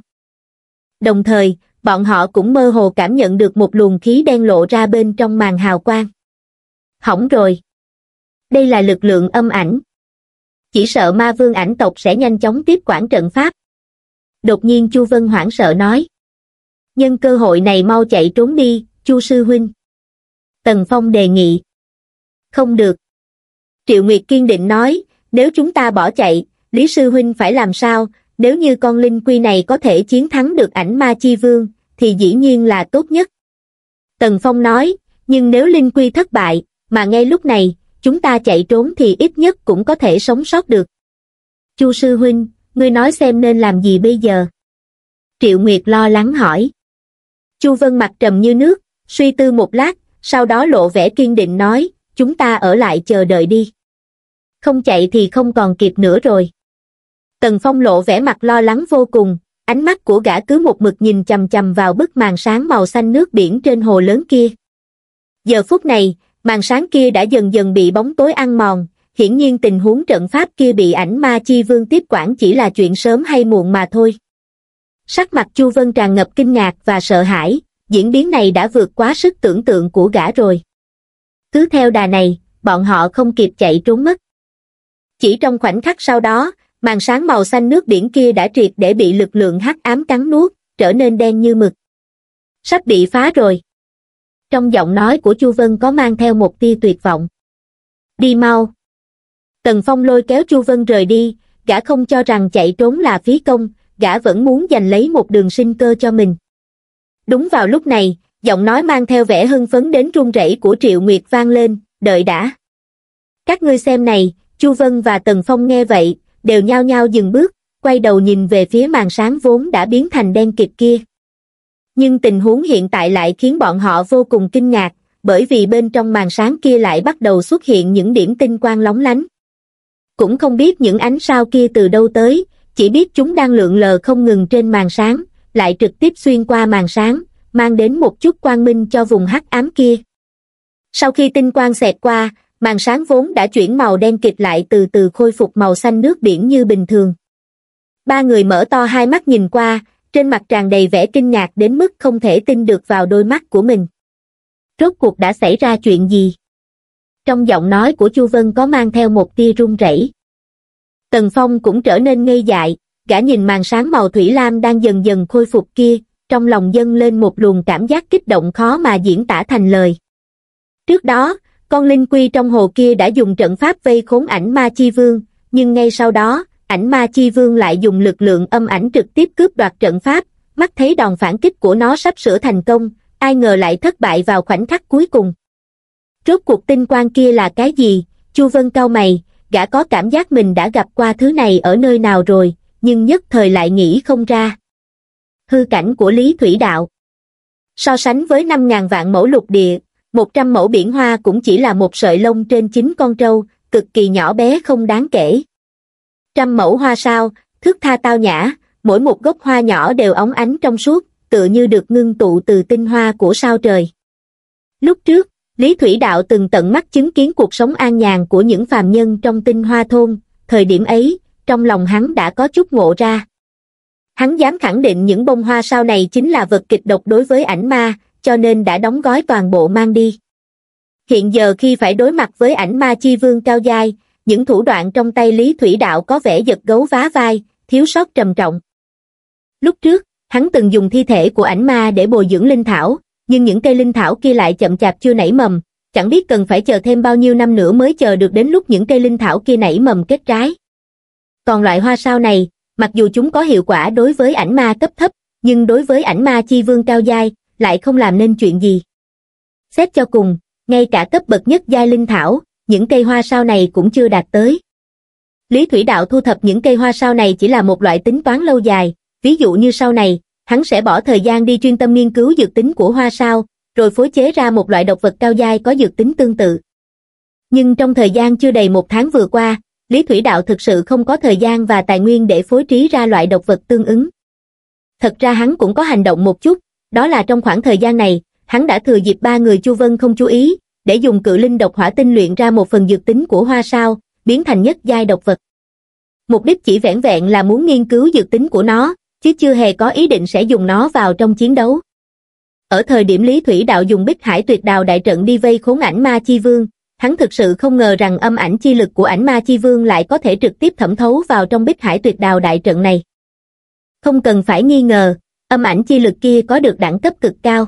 Đồng thời, bọn họ cũng mơ hồ cảm nhận được một luồng khí đen lộ ra bên trong màn hào quang. Hỏng rồi. Đây là lực lượng âm ảnh. Chỉ sợ ma vương ảnh tộc sẽ nhanh chóng tiếp quản trận pháp. Đột nhiên Chu Vân hoảng sợ nói. Nhân cơ hội này mau chạy trốn đi, Chu sư huynh. Tần Phong đề nghị. Không được. Triệu Nguyệt kiên định nói, nếu chúng ta bỏ chạy, Lý sư huynh phải làm sao? Nếu như con linh quy này có thể chiến thắng được ảnh ma chi vương, thì dĩ nhiên là tốt nhất. Tần Phong nói, nhưng nếu linh quy thất bại, mà ngay lúc này, chúng ta chạy trốn thì ít nhất cũng có thể sống sót được. Chu sư huynh, ngươi nói xem nên làm gì bây giờ? Triệu Nguyệt lo lắng hỏi. Chu Vân mặt trầm như nước, suy tư một lát, sau đó lộ vẻ kiên định nói, chúng ta ở lại chờ đợi đi. Không chạy thì không còn kịp nữa rồi. Tần Phong lộ vẻ mặt lo lắng vô cùng, ánh mắt của gã cứ một mực nhìn chằm chằm vào bức màn sáng màu xanh nước biển trên hồ lớn kia. Giờ phút này, màn sáng kia đã dần dần bị bóng tối ăn mòn, hiển nhiên tình huống trận pháp kia bị ảnh ma chi vương tiếp quản chỉ là chuyện sớm hay muộn mà thôi. Sắc mặt Chu Vân tràn ngập kinh ngạc và sợ hãi, diễn biến này đã vượt quá sức tưởng tượng của gã rồi. Cứ theo đà này, bọn họ không kịp chạy trốn mất. Chỉ trong khoảnh khắc sau đó, màn sáng màu xanh nước biển kia đã triệt để bị lực lượng hắc ám cắn nuốt, trở nên đen như mực. Sắp bị phá rồi. Trong giọng nói của Chu Vân có mang theo một tia tuyệt vọng. Đi mau. Tần Phong lôi kéo Chu Vân rời đi, gã không cho rằng chạy trốn là phí công, gã vẫn muốn giành lấy một đường sinh cơ cho mình. Đúng vào lúc này, giọng nói mang theo vẻ hưng phấn đến run rẩy của Triệu Nguyệt vang lên, đợi đã. Các ngươi xem này, Chu Vân và Tần Phong nghe vậy, đều nhao nhao dừng bước, quay đầu nhìn về phía màn sáng vốn đã biến thành đen kịt kia. Nhưng tình huống hiện tại lại khiến bọn họ vô cùng kinh ngạc, bởi vì bên trong màn sáng kia lại bắt đầu xuất hiện những điểm tinh quang lóng lánh. Cũng không biết những ánh sao kia từ đâu tới, chỉ biết chúng đang lượn lờ không ngừng trên màn sáng, lại trực tiếp xuyên qua màn sáng, mang đến một chút quang minh cho vùng hắc ám kia. Sau khi tinh quang xẹt qua, màn sáng vốn đã chuyển màu đen kịt lại từ từ khôi phục màu xanh nước biển như bình thường. Ba người mở to hai mắt nhìn qua, trên mặt tràn đầy vẻ kinh ngạc đến mức không thể tin được vào đôi mắt của mình. Rốt cuộc đã xảy ra chuyện gì? Trong giọng nói của Chu Vân có mang theo một tia run rẩy. Tần Phong cũng trở nên ngây dại, gã nhìn màn sáng màu thủy lam đang dần dần khôi phục kia, trong lòng dâng lên một luồng cảm giác kích động khó mà diễn tả thành lời. Trước đó, con linh quy trong hồ kia đã dùng trận pháp vây khốn ảnh ma chi vương, nhưng ngay sau đó, ảnh ma chi vương lại dùng lực lượng âm ảnh trực tiếp cướp đoạt trận pháp, mắt thấy đòn phản kích của nó sắp sửa thành công, ai ngờ lại thất bại vào khoảnh khắc cuối cùng. Rốt cuộc tinh quang kia là cái gì? Chu Vân cau mày, gã có cảm giác mình đã gặp qua thứ này ở nơi nào rồi, nhưng nhất thời lại nghĩ không ra. Hư cảnh của Lý Thủy Đạo. So sánh với năm ngàn vạn mẫu lục địa, một trăm mẫu biển hoa cũng chỉ là một sợi lông trên chín con trâu, cực kỳ nhỏ bé không đáng kể. Trăm mẫu hoa sao, thước tha tao nhã, mỗi một gốc hoa nhỏ đều óng ánh trong suốt, tựa như được ngưng tụ từ tinh hoa của sao trời. Lúc trước, Lý Thủy Đạo từng tận mắt chứng kiến cuộc sống an nhàn của những phàm nhân trong tinh hoa thôn, thời điểm ấy, trong lòng hắn đã có chút ngộ ra. Hắn dám khẳng định những bông hoa sao này chính là vật kịch độc đối với ảnh ma, cho nên đã đóng gói toàn bộ mang đi. Hiện giờ khi phải đối mặt với ảnh ma chi vương cao giai, những thủ đoạn trong tay Lý Thủy Đạo có vẻ giật gấu vá vai, thiếu sót trầm trọng. Lúc trước, hắn từng dùng thi thể của ảnh ma để bồi dưỡng linh thảo, nhưng những cây linh thảo kia lại chậm chạp chưa nảy mầm, chẳng biết cần phải chờ thêm bao nhiêu năm nữa mới chờ được đến lúc những cây linh thảo kia nảy mầm kết trái. Còn loại hoa sao này, mặc dù chúng có hiệu quả đối với ảnh ma cấp thấp, nhưng đối với ảnh ma chi vương cao giai, lại không làm nên chuyện gì. Xét cho cùng, ngay cả cấp bậc nhất giai linh thảo, những cây hoa sao này cũng chưa đạt tới. Lý Thủy Đạo thu thập những cây hoa sao này chỉ là một loại tính toán lâu dài, ví dụ như sau này, hắn sẽ bỏ thời gian đi chuyên tâm nghiên cứu dược tính của hoa sao, rồi phối chế ra một loại độc vật cao giai có dược tính tương tự. Nhưng trong thời gian chưa đầy một tháng vừa qua, Lý Thủy Đạo thực sự không có thời gian và tài nguyên để phối trí ra loại độc vật tương ứng. Thật ra hắn cũng có hành động một chút, đó là trong khoảng thời gian này, hắn đã thừa dịp ba người Chu Vân không chú ý, để dùng cự linh độc hỏa tinh luyện ra một phần dược tính của hoa sao, biến thành nhất giai độc vật. Mục đích chỉ vẻn vẹn là muốn nghiên cứu dược tính của nó, chứ chưa hề có ý định sẽ dùng nó vào trong chiến đấu. Ở thời điểm Lý Thủy Đạo dùng Bích Hải Tuyệt Đào đại trận đi vây khốn ảnh ma chi vương, hắn thực sự không ngờ rằng âm ảnh chi lực của ảnh ma chi vương lại có thể trực tiếp thẩm thấu vào trong Bích Hải Tuyệt Đào đại trận này. Không cần phải nghi ngờ, âm ảnh chi lực kia có được đẳng cấp cực cao.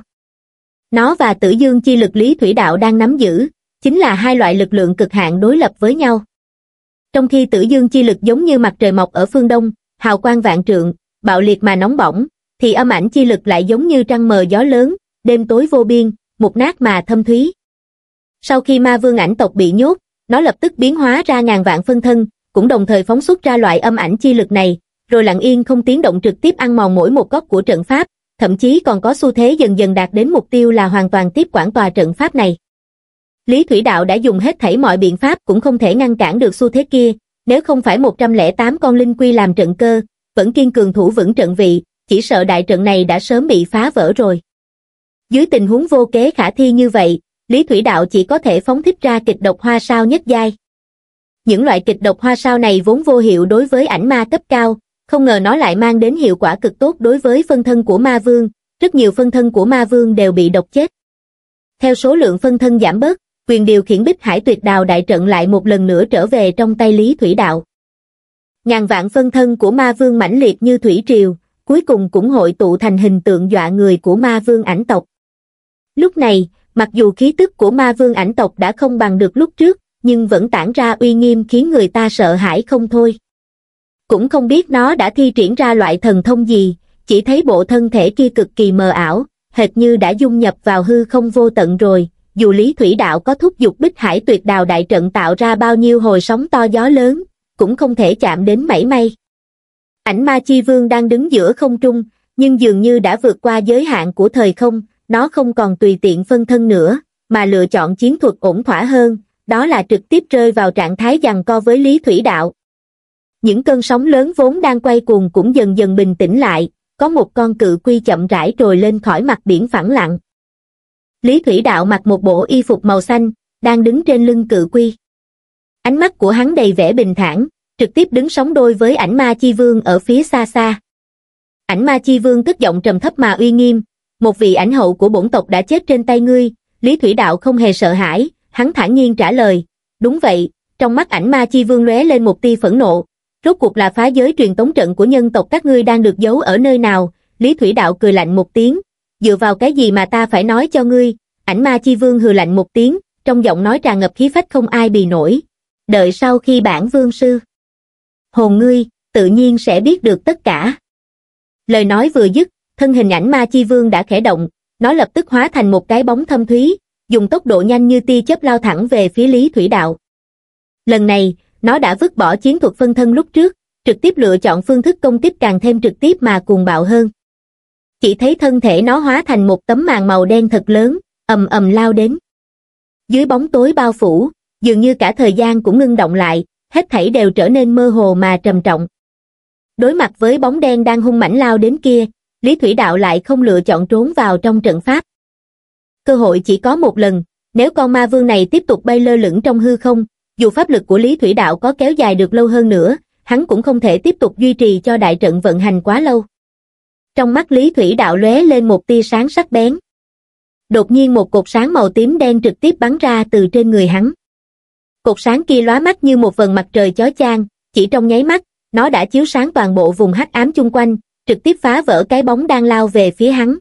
Nó và Tử Dương chi lực Lý Thủy Đạo đang nắm giữ, chính là hai loại lực lượng cực hạn đối lập với nhau. Trong khi Tử Dương chi lực giống như mặt trời mọc ở phương Đông, hào quang vạn trượng, bạo liệt mà nóng bỏng, thì âm ảnh chi lực lại giống như trăng mờ gió lớn, đêm tối vô biên, mục nát mà thâm thúy. Sau khi ma vương ảnh tộc bị nhốt, nó lập tức biến hóa ra ngàn vạn phân thân, cũng đồng thời phóng xuất ra loại âm ảnh chi lực này, rồi lặng yên không tiếng động trực tiếp ăn mòn mỗi một góc của trận pháp, thậm chí còn có xu thế dần dần đạt đến mục tiêu là hoàn toàn tiếp quản tòa trận pháp này. Lý Thủy Đạo đã dùng hết thảy mọi biện pháp cũng không thể ngăn cản được xu thế kia, nếu không phải một trăm lẻ tám con linh quy làm trận cơ, vẫn kiên cường thủ vững trận vị, chỉ sợ đại trận này đã sớm bị phá vỡ rồi. Dưới tình huống vô kế khả thi như vậy, Lý Thủy Đạo chỉ có thể phóng thích ra kịch độc hoa sao nhất giai. Những loại kịch độc hoa sao này vốn vô hiệu đối với ảnh ma cấp cao, không ngờ nó lại mang đến hiệu quả cực tốt đối với phân thân của ma vương, rất nhiều phân thân của ma vương đều bị độc chết. Theo số lượng phân thân giảm bớt, quyền điều khiển Bích Hải Tuyệt Đào đại trận lại một lần nữa trở về trong tay Lý Thủy Đạo. Ngàn vạn phân thân của ma vương mãnh liệt như thủy triều, cuối cùng cũng hội tụ thành hình tượng dọa người của ma vương ảnh tộc. Lúc này, mặc dù khí tức của ma vương ảnh tộc đã không bằng được lúc trước, nhưng vẫn tản ra uy nghiêm khiến người ta sợ hãi không thôi. Cũng không biết nó đã thi triển ra loại thần thông gì, chỉ thấy bộ thân thể kia cực kỳ mờ ảo, hệt như đã dung nhập vào hư không vô tận rồi, dù Lý Thủy Đạo có thúc giục Bích Hải Tuyệt Đào đại trận tạo ra bao nhiêu hồi sóng to gió lớn, cũng không thể chạm đến mảy may. Ảnh Ma Chi Vương đang đứng giữa không trung, nhưng dường như đã vượt qua giới hạn của thời không, nó không còn tùy tiện phân thân nữa, mà lựa chọn chiến thuật ổn thỏa hơn, đó là trực tiếp rơi vào trạng thái giằng co với Lý Thủy Đạo. Những cơn sóng lớn vốn đang quay cuồng cũng dần dần bình tĩnh lại, có một con cự quy chậm rãi trồi lên khỏi mặt biển phẳng lặng. Lý Thủy Đạo mặc một bộ y phục màu xanh, đang đứng trên lưng cự quy. Ánh mắt của hắn đầy vẻ bình thản, trực tiếp đứng sóng đôi với Ảnh Ma Chi Vương ở phía xa xa. Ảnh Ma Chi Vương cất giọng trầm thấp mà uy nghiêm, một vị ảnh hậu của bổn tộc đã chết trên tay ngươi. Lý Thủy Đạo không hề sợ hãi, hắn thản nhiên trả lời, đúng vậy. Trong mắt Ảnh Ma Chi Vương lóe lên một tia phẫn nộ, rốt cuộc là phá giới truyền tống trận của nhân tộc các ngươi đang được giấu ở nơi nào? Lý Thủy Đạo cười lạnh một tiếng, dựa vào cái gì mà ta phải nói cho ngươi? Ảnh Ma Chi Vương hừ lạnh một tiếng, trong giọng nói tràn ngập khí phách không ai bì nổi, đợi sau khi bản vương sư hồn ngươi, tự nhiên sẽ biết được tất cả. Lời nói vừa dứt, thân hình Ảnh Ma Chi Vương đã khẽ động, nó lập tức hóa thành một cái bóng thâm thúy, dùng tốc độ nhanh như tia chớp lao thẳng về phía Lý Thủy Đạo. Lần này, nó đã vứt bỏ chiến thuật phân thân lúc trước, trực tiếp lựa chọn phương thức công kích càng thêm trực tiếp mà cuồng bạo hơn. Chỉ thấy thân thể nó hóa thành một tấm màn màu đen thật lớn, ầm ầm lao đến. Dưới bóng tối bao phủ, dường như cả thời gian cũng ngưng động lại, hết thảy đều trở nên mơ hồ mà trầm trọng. Đối mặt với bóng đen đang hung mãnh lao đến kia, Lý Thủy Đạo lại không lựa chọn trốn vào trong trận pháp. Cơ hội chỉ có một lần, nếu con ma vương này tiếp tục bay lơ lửng trong hư không, dù pháp lực của Lý Thủy Đạo có kéo dài được lâu hơn nữa, hắn cũng không thể tiếp tục duy trì cho đại trận vận hành quá lâu. Trong mắt Lý Thủy Đạo lóe lên một tia sáng sắc bén. Đột nhiên một cột sáng màu tím đen trực tiếp bắn ra từ trên người hắn. Cột sáng kia lóa mắt như một vầng mặt trời chói chang, chỉ trong nháy mắt, nó đã chiếu sáng toàn bộ vùng hắc ám chung quanh, trực tiếp phá vỡ cái bóng đang lao về phía hắn.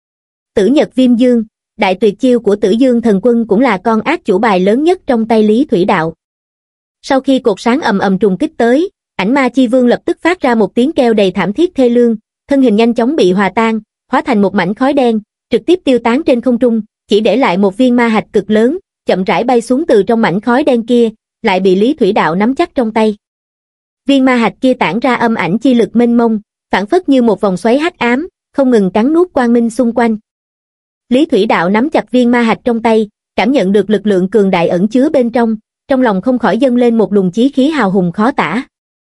Tử Nhật Viêm Dương, đại tuyệt chiêu của Tử Dương Thần Quân cũng là con ác chủ bài lớn nhất trong tay Lý Thủy Đạo. Sau khi cột sáng ầm ầm trùng kích tới, Ảnh Ma Chi Vương lập tức phát ra một tiếng kêu đầy thảm thiết thê lương, thân hình nhanh chóng bị hòa tan, hóa thành một mảnh khói đen, trực tiếp tiêu tán trên không trung, chỉ để lại một viên ma hạch cực lớn, chậm rãi bay xuống từ trong mảnh khói đen kia, lại bị Lý Thủy Đạo nắm chắc trong tay. Viên ma hạch kia tản ra âm ảnh chi lực mênh mông, phảng phất như một vòng xoáy hắc ám, không ngừng cắn nuốt quang minh xung quanh. Lý Thủy Đạo nắm chặt viên ma hạch trong tay, cảm nhận được lực lượng cường đại ẩn chứa bên trong, trong lòng không khỏi dâng lên một luồng chí khí hào hùng khó tả.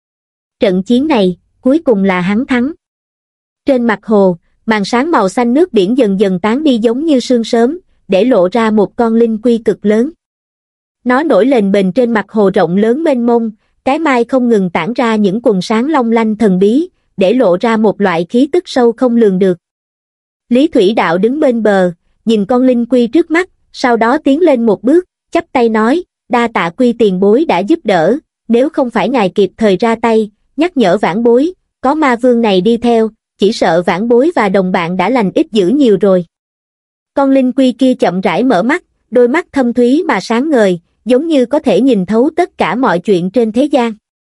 Trận chiến này, cuối cùng là hắn thắng. Trên mặt hồ, màn sáng màu xanh nước biển dần dần tán đi giống như sương sớm, để lộ ra một con linh quy cực lớn. Nó nổi lềnh bềnh trên mặt hồ rộng lớn mênh mông, cái mai không ngừng tản ra những quầng sáng long lanh thần bí, để lộ ra một loại khí tức sâu không lường được. Lý Thủy Đạo đứng bên bờ, nhìn con linh quy trước mắt, sau đó tiến lên một bước, chắp tay nói, đa tạ Quy tiền bối đã giúp đỡ, nếu không phải ngài kịp thời ra tay, nhắc nhở vãn bối, có ma vương này đi theo, chỉ sợ vãn bối và đồng bạn đã lành ít dữ nhiều rồi. Con linh quy kia chậm rãi mở mắt, đôi mắt thâm thúy mà sáng ngời, giống như có thể nhìn thấu tất cả mọi chuyện trên thế gian.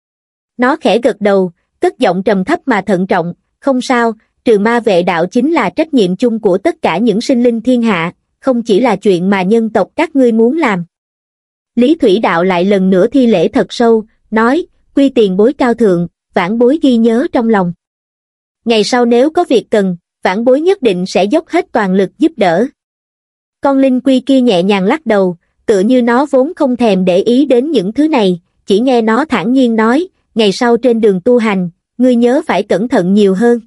Nó khẽ gật đầu, cất giọng trầm thấp mà thận trọng, không sao, trừ ma vệ đạo chính là trách nhiệm chung của tất cả những sinh linh thiên hạ, không chỉ là chuyện mà nhân tộc các ngươi muốn làm. Lý Thủy Đạo lại lần nữa thi lễ thật sâu, nói, Quy tiền bối cao thượng, vãn bối ghi nhớ trong lòng. Ngày sau nếu có việc cần, vãn bối nhất định sẽ dốc hết toàn lực giúp đỡ. Con linh quy kia nhẹ nhàng lắc đầu, tựa như nó vốn không thèm để ý đến những thứ này, chỉ nghe nó thản nhiên nói, ngày sau trên đường tu hành, ngươi nhớ phải cẩn thận nhiều hơn.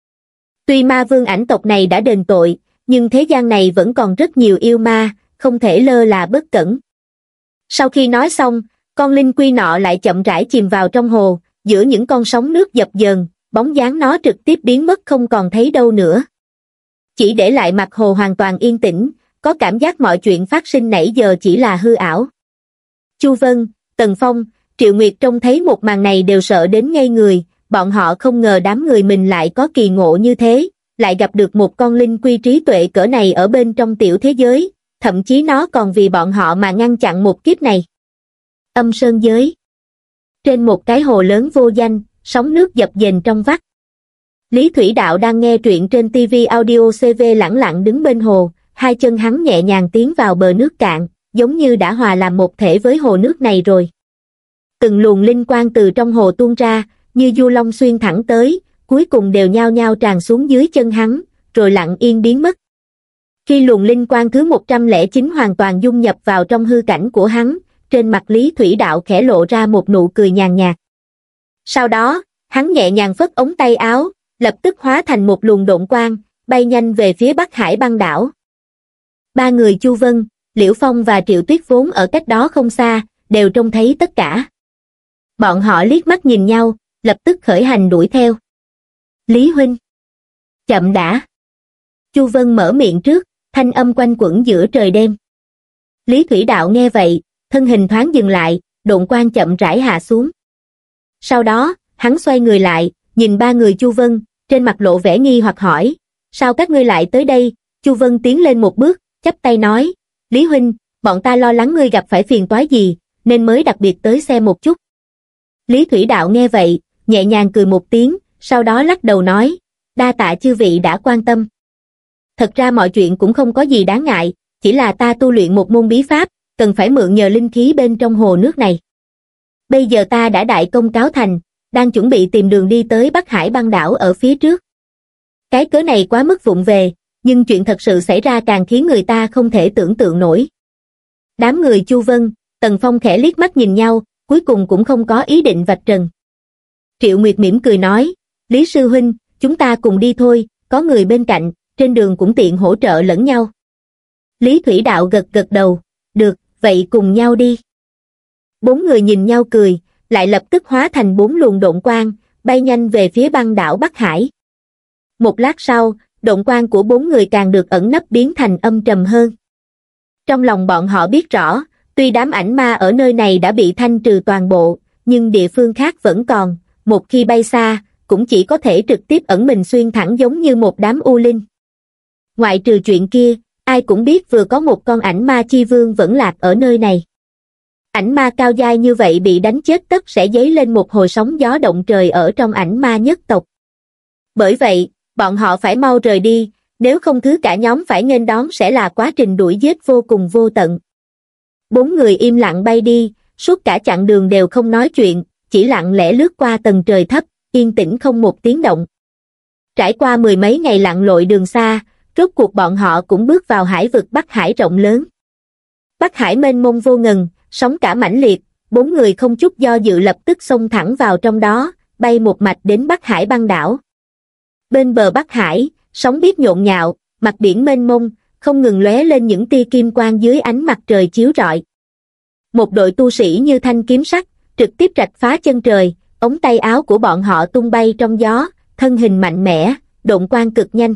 Tuy ma vương ảnh tộc này đã đền tội, nhưng thế gian này vẫn còn rất nhiều yêu ma, không thể lơ là bất cẩn. Sau khi nói xong, con linh quy nọ lại chậm rãi chìm vào trong hồ, giữa những con sóng nước dập dờn, bóng dáng nó trực tiếp biến mất không còn thấy đâu nữa. Chỉ để lại mặt hồ hoàn toàn yên tĩnh, có cảm giác mọi chuyện phát sinh nãy giờ chỉ là hư ảo. Chu Vân, Tần Phong, Triệu Nguyệt trông thấy một màn này đều sợ đến ngây người, bọn họ không ngờ đám người mình lại có kỳ ngộ như thế, lại gặp được một con linh quy trí tuệ cỡ này ở bên trong tiểu thế giới, thậm chí nó còn vì bọn họ mà ngăn chặn một kiếp này. Âm Sơn Giới. Trên một cái hồ lớn vô danh, sóng nước dập dềnh trong vắt. Lý Thủy Đạo đang nghe truyện trên ti vi Audio xê vê lẳng lặng đứng bên hồ, hai chân hắn nhẹ nhàng tiến vào bờ nước cạn, giống như đã hòa làm một thể với hồ nước này rồi. Từng luồng linh quang từ trong hồ tuôn ra, như du long xuyên thẳng tới, cuối cùng đều nhao nhao tràn xuống dưới chân hắn, rồi lặng yên biến mất. Khi luồng linh quang thứ một trăm lẻ chín hoàn toàn dung nhập vào trong hư cảnh của hắn, trên mặt Lý Thủy Đạo khẽ lộ ra một nụ cười nhàn nhạt. Sau đó, hắn nhẹ nhàng phất ống tay áo, lập tức hóa thành một luồng độn quang, bay nhanh về phía Bắc Hải băng đảo. Ba người Chu Vân, Liễu Phong và Triệu Tuyết vốn ở cách đó không xa, đều trông thấy tất cả. Bọn họ liếc mắt nhìn nhau, lập tức khởi hành đuổi theo. Lý huynh! Chậm đã! Chu Vân mở miệng trước, thanh âm quanh quẩn giữa trời đêm. Lý Thủy Đạo nghe vậy, thân hình thoáng dừng lại, độn quang chậm rãi hạ xuống. Sau đó, hắn xoay người lại, nhìn ba người Chu Vân, trên mặt lộ vẻ nghi hoặc hỏi, sao các ngươi lại tới đây? Chu Vân tiến lên một bước, chắp tay nói, Lý huynh, bọn ta lo lắng ngươi gặp phải phiền toái gì, nên mới đặc biệt tới xem một chút. Lý Thủy Đạo nghe vậy, nhẹ nhàng cười một tiếng, sau đó lắc đầu nói, đa tạ chư vị đã quan tâm. Thật ra mọi chuyện cũng không có gì đáng ngại, chỉ là ta tu luyện một môn bí pháp, cần phải mượn nhờ linh khí bên trong hồ nước này. Bây giờ ta đã đại công cáo thành, đang chuẩn bị tìm đường đi tới Bắc Hải băng đảo ở phía trước. Cái cớ này quá mức vụng về, nhưng chuyện thật sự xảy ra càng khiến người ta không thể tưởng tượng nổi. Đám người Chu Vân, Tần Phong khẽ liếc mắt nhìn nhau, cuối cùng cũng không có ý định vạch trần. Triệu Nguyệt mỉm cười nói, Lý sư huynh, chúng ta cùng đi thôi, có người bên cạnh, trên đường cũng tiện hỗ trợ lẫn nhau. Lý Thủy Đạo gật gật đầu, được, vậy cùng nhau đi. Bốn người nhìn nhau cười, lại lập tức hóa thành bốn luồng độn quang, bay nhanh về phía băng đảo Bắc Hải. Một lát sau, độn quang của bốn người càng được ẩn nấp biến thành âm trầm hơn. Trong lòng bọn họ biết rõ, tuy đám ảnh ma ở nơi này đã bị thanh trừ toàn bộ, nhưng địa phương khác vẫn còn, một khi bay xa, cũng chỉ có thể trực tiếp ẩn mình xuyên thẳng giống như một đám u linh. Ngoại trừ chuyện kia, ai cũng biết vừa có một con ảnh ma chi vương vẫn lạc ở nơi này. Ảnh ma cao giai như vậy bị đánh chết tất sẽ dấy lên một hồi sóng gió động trời ở trong ảnh ma nhất tộc. Bởi vậy, bọn họ phải mau rời đi, nếu không thứ cả nhóm phải nghênh đón sẽ là quá trình đuổi giết vô cùng vô tận. Bốn người im lặng bay đi, suốt cả chặng đường đều không nói chuyện, chỉ lặng lẽ lướt qua tầng trời thấp, yên tĩnh không một tiếng động. Trải qua mười mấy ngày lặn lội đường xa, rốt cuộc bọn họ cũng bước vào hải vực Bắc Hải rộng lớn. Bắc Hải mênh mông vô ngần, sóng cả mãnh liệt, bốn người không chút do dự lập tức xông thẳng vào trong đó, bay một mạch đến Bắc Hải băng đảo. Bên bờ Bắc Hải, sóng biếc nhộn nhạo, mặt biển mênh mông, không ngừng lóe lên những tia kim quang dưới ánh mặt trời chiếu rọi. Một đội tu sĩ như thanh kiếm sắc, trực tiếp rạch phá chân trời, ống tay áo của bọn họ tung bay trong gió, thân hình mạnh mẽ, độn quang cực nhanh.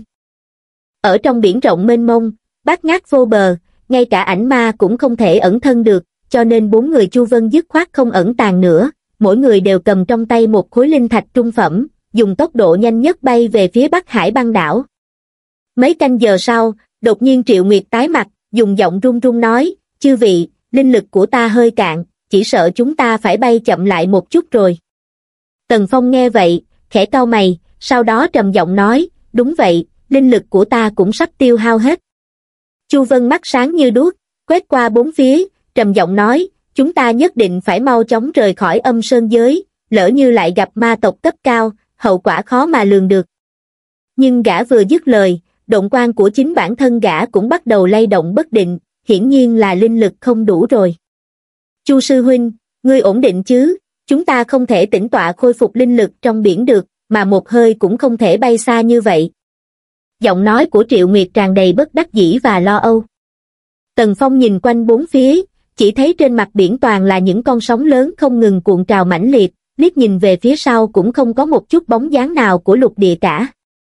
Ở trong biển rộng mênh mông, bát ngát vô bờ, ngay cả ảnh ma cũng không thể ẩn thân được, cho nên bốn người Chu Vân dứt khoát không ẩn tàng nữa, mỗi người đều cầm trong tay một khối linh thạch trung phẩm, dùng tốc độ nhanh nhất bay về phía Bắc Hải băng đảo. Mấy canh giờ sau, đột nhiên Triệu Nguyệt tái mặt, dùng giọng run run nói, chư vị, linh lực của ta hơi cạn, chỉ sợ chúng ta phải bay chậm lại một chút rồi. Tần Phong nghe vậy, khẽ cau mày, sau đó trầm giọng nói, đúng vậy, linh lực của ta cũng sắp tiêu hao hết. Chu Vân mắt sáng như đuốc, quét qua bốn phía, trầm giọng nói, chúng ta nhất định phải mau chóng rời khỏi âm sơn giới, lỡ như lại gặp ma tộc cấp cao, hậu quả khó mà lường được. Nhưng gã vừa dứt lời, độn quang của chính bản thân gã cũng bắt đầu lay động bất định, hiển nhiên là linh lực không đủ rồi. Chu sư huynh, ngươi ổn định chứ, chúng ta không thể tĩnh tọa khôi phục linh lực trong biển được, mà một hơi cũng không thể bay xa như vậy. Giọng nói của Triệu Nguyệt tràn đầy bất đắc dĩ và lo âu. Tần Phong nhìn quanh bốn phía, chỉ thấy trên mặt biển toàn là những con sóng lớn không ngừng cuộn trào mãnh liệt, liếc nhìn về phía sau cũng không có một chút bóng dáng nào của lục địa cả.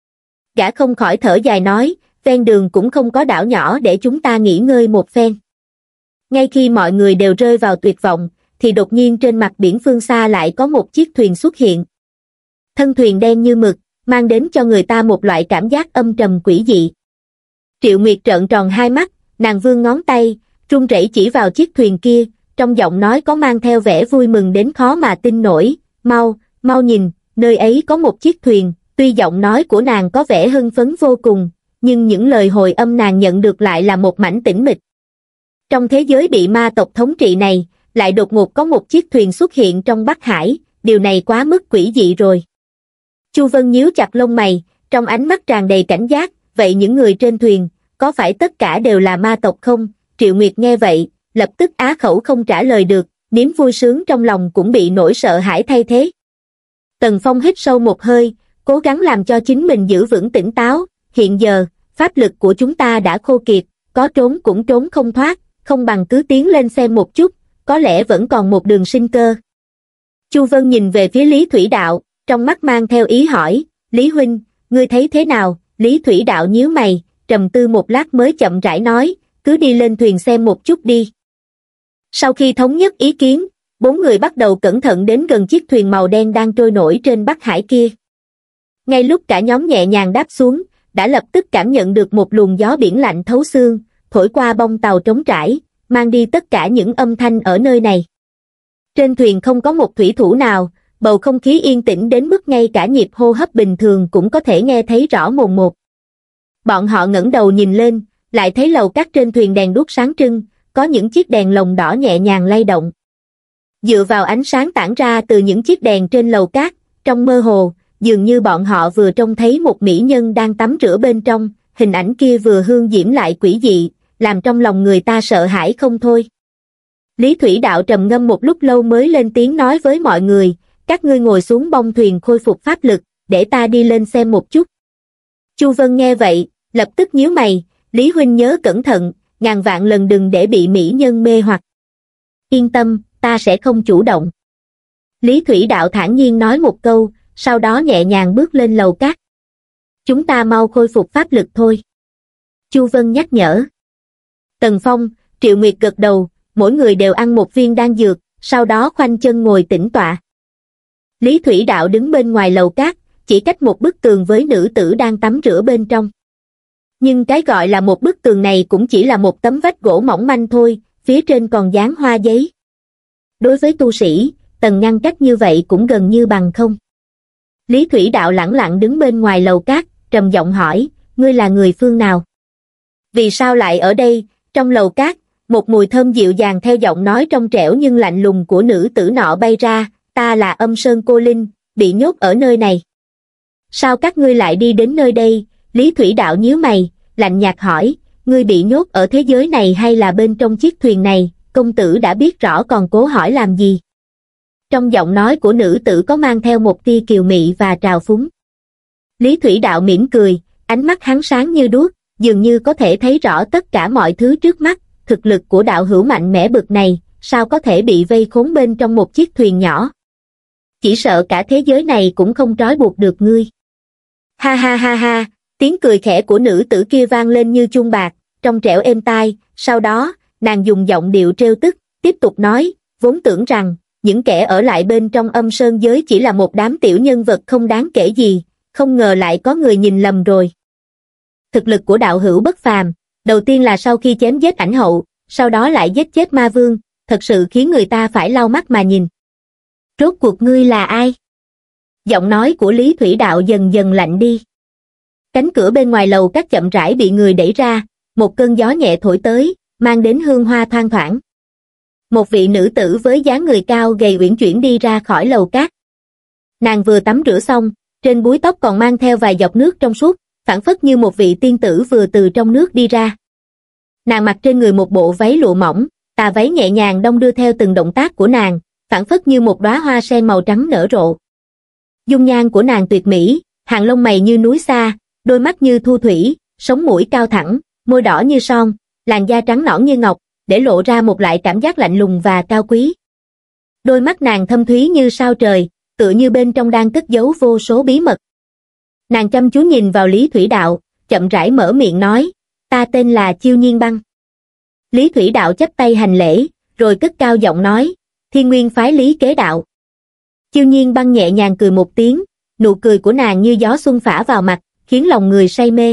Gã không khỏi thở dài nói, ven đường cũng không có đảo nhỏ để chúng ta nghỉ ngơi một phen. Ngay khi mọi người đều rơi vào tuyệt vọng, thì đột nhiên trên mặt biển phương xa lại có một chiếc thuyền xuất hiện. Thân thuyền đen như mực, mang đến cho người ta một loại cảm giác âm trầm quỷ dị. Triệu Nguyệt trợn tròn hai mắt, nàng vươn ngón tay, run rẩy chỉ vào chiếc thuyền kia, trong giọng nói có mang theo vẻ vui mừng đến khó mà tin nổi, mau, mau nhìn, nơi ấy có một chiếc thuyền, Tuy giọng nói của nàng có vẻ hưng phấn vô cùng, nhưng những lời hồi âm nàng nhận được lại là một mảnh tĩnh mịch. Trong thế giới bị ma tộc thống trị này, lại đột ngột có một chiếc thuyền xuất hiện trong Bắc Hải, điều này quá mức quỷ dị rồi. Chu Vân nhíu chặt lông mày, trong ánh mắt tràn đầy cảnh giác, vậy những người trên thuyền, có phải tất cả đều là ma tộc không? Triệu Nguyệt nghe vậy, lập tức á khẩu không trả lời được, niềm vui sướng trong lòng cũng bị nỗi sợ hãi thay thế. Tần Phong hít sâu một hơi, cố gắng làm cho chính mình giữ vững tỉnh táo, hiện giờ, pháp lực của chúng ta đã khô kiệt, có trốn cũng trốn không thoát, không bằng cứ tiến lên xem một chút, có lẽ vẫn còn một đường sinh cơ. Chu Vân nhìn về phía Lý Thủy Đạo, trong mắt mang theo ý hỏi, Lý Huynh, ngươi thấy thế nào? Lý Thủy Đạo nhíu mày, trầm tư một lát mới chậm rãi nói, cứ đi lên thuyền xem một chút đi. Sau khi thống nhất ý kiến, bốn người bắt đầu cẩn thận đến gần chiếc thuyền màu đen đang trôi nổi trên Bắc Hải kia. Ngay lúc cả nhóm nhẹ nhàng đáp xuống, đã lập tức cảm nhận được một luồng gió biển lạnh thấu xương, thổi qua bông tàu trống trải, mang đi tất cả những âm thanh ở nơi này. Trên thuyền không có một thủy thủ nào, bầu không khí yên tĩnh đến mức ngay cả nhịp hô hấp bình thường cũng có thể nghe thấy rõ mồn một. Bọn họ ngẩng đầu nhìn lên, lại thấy lầu cát trên thuyền đèn đuốc sáng trưng, có những chiếc đèn lồng đỏ nhẹ nhàng lay động. Dựa vào ánh sáng tản ra từ những chiếc đèn trên lầu cát, trong mơ hồ, dường như bọn họ vừa trông thấy một mỹ nhân đang tắm rửa bên trong, hình ảnh kia vừa hương diễm lại quỷ dị, làm trong lòng người ta sợ hãi không thôi. Lý Thủy Đạo trầm ngâm một lúc lâu mới lên tiếng nói với mọi người, các ngươi ngồi xuống bông thuyền khôi phục pháp lực, để ta đi lên xem một chút. Chu Vân nghe vậy, lập tức nhíu mày, Lý Huynh nhớ cẩn thận, ngàn vạn lần đừng để bị mỹ nhân mê hoặc. Yên tâm, ta sẽ không chủ động. Lý Thủy Đạo thản nhiên nói một câu, sau đó nhẹ nhàng bước lên lầu cát. Chúng ta mau khôi phục pháp lực thôi. Chu Vân nhắc nhở. Tần Phong, Triệu Nguyệt gật đầu, mỗi người đều ăn một viên đan dược, sau đó khoanh chân ngồi tĩnh tọa. Lý Thủy Đạo đứng bên ngoài lầu cát, chỉ cách một bức tường với nữ tử đang tắm rửa bên trong. Nhưng cái gọi là một bức tường này cũng chỉ là một tấm vách gỗ mỏng manh thôi, phía trên còn dán hoa giấy. Đối với tu sĩ, tầng ngăn cách như vậy cũng gần như bằng không. Lý Thủy Đạo lẳng lặng đứng bên ngoài lầu cát, trầm giọng hỏi, ngươi là người phương nào? Vì sao lại ở đây? Trong lầu cát, một mùi thơm dịu dàng theo giọng nói trong trẻo nhưng lạnh lùng của nữ tử nọ bay ra, ta là Âm Sơn Cô Linh, bị nhốt ở nơi này. Sao các ngươi lại đi đến nơi đây? Lý Thủy Đạo nhíu mày, lạnh nhạt hỏi, ngươi bị nhốt ở thế giới này hay là bên trong chiếc thuyền này? Công tử đã biết rõ còn cố hỏi làm gì? Trong giọng nói của nữ tử có mang theo một tia kiều mị và trào phúng. Lý Thủy Đạo mỉm cười, ánh mắt hắn sáng như đuốc, dường như có thể thấy rõ tất cả mọi thứ trước mắt, thực lực của đạo hữu mạnh mẽ bực này, sao có thể bị vây khốn bên trong một chiếc thuyền nhỏ? Chỉ sợ cả thế giới này cũng không trói buộc được ngươi. Ha ha ha ha, tiếng cười khẽ của nữ tử kia vang lên như chuông bạc, trong trẻo êm tai, sau đó, nàng dùng giọng điệu trêu tức, tiếp tục nói, vốn tưởng rằng, những kẻ ở lại bên trong Âm Sơn giới chỉ là một đám tiểu nhân vật không đáng kể gì, không ngờ lại có người nhìn lầm rồi. Thực lực của đạo hữu bất phàm, đầu tiên là sau khi chém giết ảnh hậu, sau đó lại giết chết ma vương, thật sự khiến người ta phải lau mắt mà nhìn. Rốt cuộc ngươi là ai? Giọng nói của Lý Thủy Đạo dần dần lạnh đi. Cánh cửa bên ngoài lầu các chậm rãi bị người đẩy ra, một cơn gió nhẹ thổi tới, mang đến hương hoa thoang thoảng. Một vị nữ tử với dáng người cao gầy uyển chuyển đi ra khỏi lầu cát. Nàng vừa tắm rửa xong, trên búi tóc còn mang theo vài giọt nước trong suốt, phảng phất như một vị tiên tử vừa từ trong nước đi ra. Nàng mặc trên người một bộ váy lụa mỏng, tà váy nhẹ nhàng đong đưa theo từng động tác của nàng, phảng phất như một đóa hoa sen màu trắng nở rộ. Dung nhan của nàng tuyệt mỹ, hàng lông mày như núi xa, đôi mắt như thu thủy, sống mũi cao thẳng, môi đỏ như son, làn da trắng nõn như ngọc, để lộ ra một loại cảm giác lạnh lùng và cao quý. Đôi mắt nàng thâm thúy như sao trời, tựa như bên trong đang cất giấu vô số bí mật. Nàng chăm chú nhìn vào Lý Thủy Đạo, chậm rãi mở miệng nói, ta tên là Chiêu Nhiên Băng. Lý Thủy Đạo chắp tay hành lễ, rồi cất cao giọng nói, Thiên Nguyên phái Lý Kế Đạo. Chiêu Nhiên Băng nhẹ nhàng cười một tiếng, nụ cười của nàng như gió xuân phả vào mặt, khiến lòng người say mê.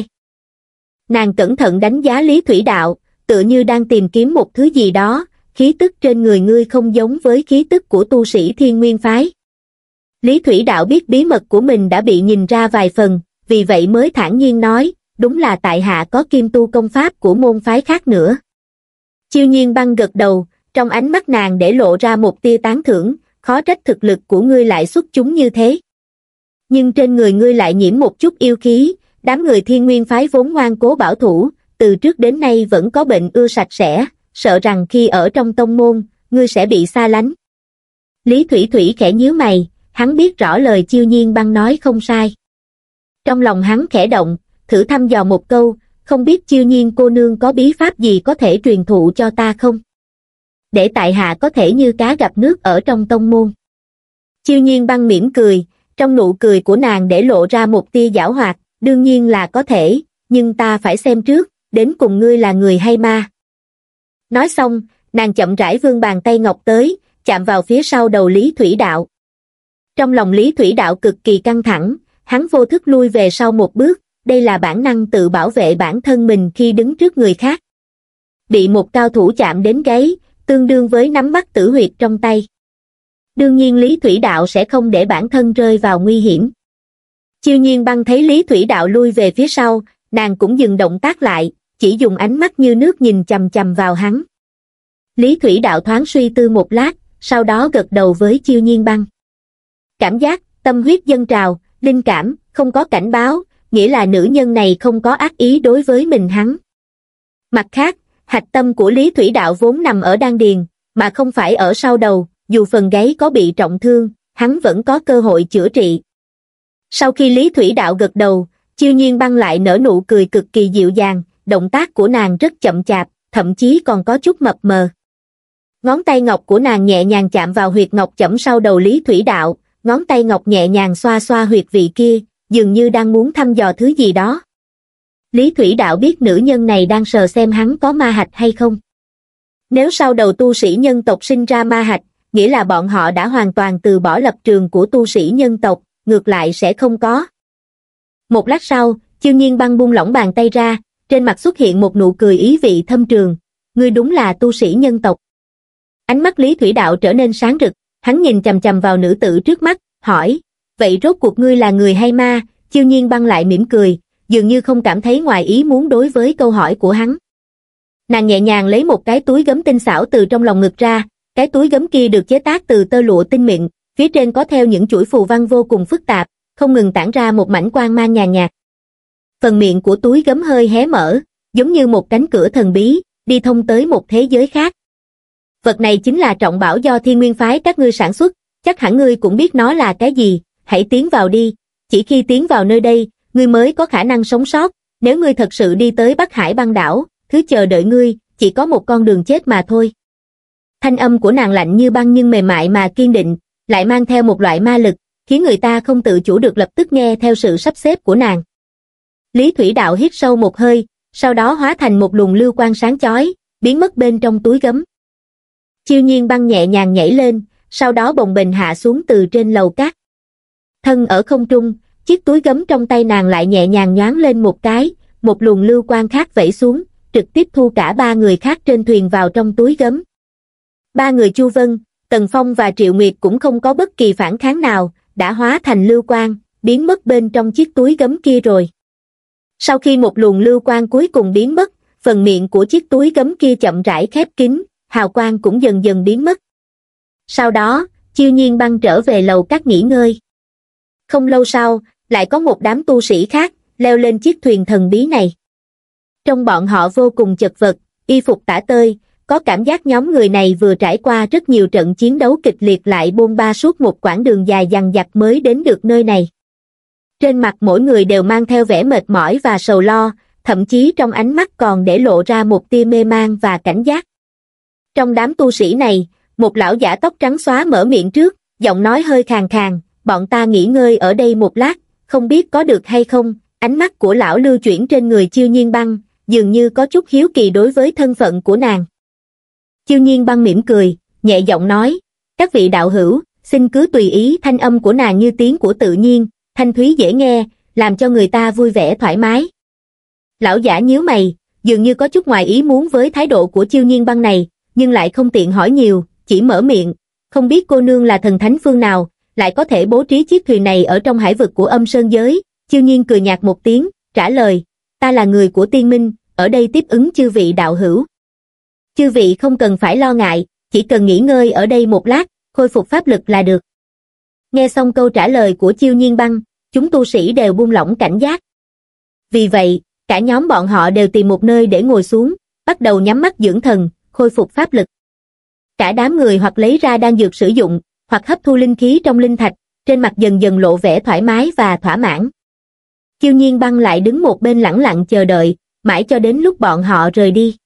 Nàng cẩn thận đánh giá Lý Thủy Đạo, tựa như đang tìm kiếm một thứ gì đó, khí tức trên người ngươi không giống với khí tức của tu sĩ Thiên Nguyên phái. Lý Thủy Đạo biết bí mật của mình đã bị nhìn ra vài phần, vì vậy mới thản nhiên nói, đúng là tại hạ có kim tu công pháp của môn phái khác nữa. Chiêu Nhiên Băng gật đầu, trong ánh mắt nàng để lộ ra một tia tán thưởng, khó trách thực lực của ngươi lại xuất chúng như thế. Nhưng trên người ngươi lại nhiễm một chút yêu khí, đám người Thiên Nguyên phái vốn ngoan cố bảo thủ, từ trước đến nay vẫn có bệnh ưa sạch sẽ, sợ rằng khi ở trong tông môn, ngươi sẽ bị xa lánh. Lý Thủy Thủy khẽ nhíu mày, hắn biết rõ lời Chiêu Nhiên Băng nói không sai. Trong lòng hắn khẽ động, thử thăm dò một câu, không biết Chiêu Nhiên cô nương có bí pháp gì có thể truyền thụ cho ta không? Để tại hạ có thể như cá gặp nước ở trong tông môn. Chiêu Nhiên Băng mỉm cười, trong nụ cười của nàng để lộ ra một tia giảo hoạt, đương nhiên là có thể, nhưng ta phải xem trước, đến cùng ngươi là người hay ma. Nói xong, nàng chậm rãi vươn bàn tay ngọc tới, chạm vào phía sau đầu Lý Thủy Đạo. Trong lòng Lý Thủy Đạo cực kỳ căng thẳng, hắn vô thức lui về sau một bước, đây là bản năng tự bảo vệ bản thân mình khi đứng trước người khác. Bị một cao thủ chạm đến gáy, tương đương với nắm bắt tử huyệt trong tay. Đương nhiên Lý Thủy Đạo sẽ không để bản thân rơi vào nguy hiểm. Chiêu Nhiên Băng thấy Lý Thủy Đạo lui về phía sau, nàng cũng dừng động tác lại, chỉ dùng ánh mắt như nước nhìn chằm chằm vào hắn. Lý Thủy Đạo thoáng suy tư một lát, sau đó gật đầu với Chiêu Nhiên Băng. Cảm giác, tâm huyết dâng trào, linh cảm, không có cảnh báo, nghĩa là nữ nhân này không có ác ý đối với mình hắn. Mặt khác, hạch tâm của Lý Thủy Đạo vốn nằm ở đan điền, mà không phải ở sau đầu, dù phần gáy có bị trọng thương, hắn vẫn có cơ hội chữa trị. Sau khi Lý Thủy Đạo gật đầu, Chiêu Nhiên Băng lại nở nụ cười cực kỳ dịu dàng, động tác của nàng rất chậm chạp, thậm chí còn có chút mập mờ. Ngón tay ngọc của nàng nhẹ nhàng chạm vào huyệt ngọc chẩm sau đầu Lý Thủy Đạo, ngón tay ngọc nhẹ nhàng xoa xoa huyệt vị kia, dường như đang muốn thăm dò thứ gì đó. Lý Thủy Đạo biết nữ nhân này đang sờ xem hắn có ma hạch hay không. Nếu sau đầu tu sĩ nhân tộc sinh ra ma hạch, nghĩa là bọn họ đã hoàn toàn từ bỏ lập trường của tu sĩ nhân tộc, ngược lại sẽ không có. Một lát sau, Chiêu Nhiên Băng buông lỏng bàn tay ra, trên mặt xuất hiện một nụ cười ý vị thâm trường. Ngươi đúng là tu sĩ nhân tộc. Ánh mắt Lý Thủy Đạo trở nên sáng rực, hắn nhìn chằm chằm vào nữ tử trước mắt, hỏi, vậy rốt cuộc ngươi là người hay ma? Chiêu Nhiên Băng lại mỉm cười, dường như không cảm thấy ngoài ý muốn đối với câu hỏi của hắn. Nàng nhẹ nhàng lấy một cái túi gấm tinh xảo từ trong lòng ngực ra, cái túi gấm kia được chế tác từ tơ lụa tinh mịn, phía trên có theo những chuỗi phù văn vô cùng phức tạp, không ngừng tản ra một mảnh quang mang nhàn nhạt. Phần miệng của túi gấm hơi hé mở, giống như một cánh cửa thần bí, đi thông tới một thế giới khác. Vật này chính là trọng bảo do Thiên Nguyên phái các ngươi sản xuất, chắc hẳn ngươi cũng biết nó là cái gì, hãy tiến vào đi, chỉ khi tiến vào nơi đây, ngươi mới có khả năng sống sót, nếu ngươi thật sự đi tới Bắc Hải băng đảo, thứ chờ đợi ngươi, chỉ có một con đường chết mà thôi. Thanh âm của nàng lạnh như băng nhưng mềm mại mà kiên định, lại mang theo một loại ma lực, khiến người ta không tự chủ được lập tức nghe theo sự sắp xếp của nàng. Lý Thủy Đạo hít sâu một hơi, sau đó hóa thành một luồng lưu quang sáng chói, biến mất bên trong túi gấm. Chiêu Nhiên Băng nhẹ nhàng nhảy lên, sau đó bồng bềnh hạ xuống từ trên lầu cát. Thân ở không trung, chiếc túi gấm trong tay nàng lại nhẹ nhàng nhoáng lên một cái, một luồng lưu quang khác vẩy xuống, trực tiếp thu cả ba người khác trên thuyền vào trong túi gấm. Ba người Chu Vân, Tần Phong và Triệu Nguyệt cũng không có bất kỳ phản kháng nào, đã hóa thành lưu quang, biến mất bên trong chiếc túi gấm kia rồi. Sau khi một luồng lưu quang cuối cùng biến mất, phần miệng của chiếc túi gấm kia chậm rãi khép kín, hào quang cũng dần dần biến mất. Sau đó, Chiêu Nhiên Băng trở về lầu các nghỉ ngơi. Không lâu sau, lại có một đám tu sĩ khác, leo lên chiếc thuyền thần bí này. Trong bọn họ vô cùng chật vật, y phục tả tơi, có cảm giác nhóm người này vừa trải qua rất nhiều trận chiến đấu kịch liệt lại bôn ba suốt một quãng đường dài dằng dặc mới đến được nơi này. Trên mặt mỗi người đều mang theo vẻ mệt mỏi và sầu lo, thậm chí trong ánh mắt còn để lộ ra một tia mê man và cảnh giác. Trong đám tu sĩ này, một lão giả tóc trắng xóa mở miệng trước, giọng nói hơi khàn khàn, bọn ta nghỉ ngơi ở đây một lát, không biết có được hay không. Ánh mắt của lão lưu chuyển trên người Chiêu Nhiên Băng, dường như có chút hiếu kỳ đối với thân phận của nàng. Chiêu Nhiên Băng mỉm cười, nhẹ giọng nói, các vị đạo hữu, xin cứ tùy ý. Thanh âm của nàng như tiếng của tự nhiên, thanh thúy dễ nghe, làm cho người ta vui vẻ thoải mái. Lão giả nhíu mày, dường như có chút ngoài ý muốn với thái độ của Chiêu Nhiên Băng này, nhưng lại không tiện hỏi nhiều, chỉ mở miệng, không biết cô nương là thần thánh phương nào, lại có thể bố trí chiếc thuyền này ở trong hải vực của âm sơn giới. Chiêu Nhiên cười nhạt một tiếng, trả lời, ta là người của tiên minh, ở đây tiếp ứng chư vị đạo hữu. Chư vị không cần phải lo ngại, chỉ cần nghỉ ngơi ở đây một lát, khôi phục pháp lực là được. Nghe xong câu trả lời của Chiêu Nhiên Băng, chúng tu sĩ đều buông lỏng cảnh giác. Vì vậy, cả nhóm bọn họ đều tìm một nơi để ngồi xuống, bắt đầu nhắm mắt dưỡng thần, khôi phục pháp lực. Cả đám người hoặc lấy ra đan dược sử dụng, hoặc hấp thu linh khí trong linh thạch, trên mặt dần dần lộ vẻ thoải mái và thỏa mãn. Chiêu Nhiên Băng lại đứng một bên lẳng lặng chờ đợi, mãi cho đến lúc bọn họ rời đi.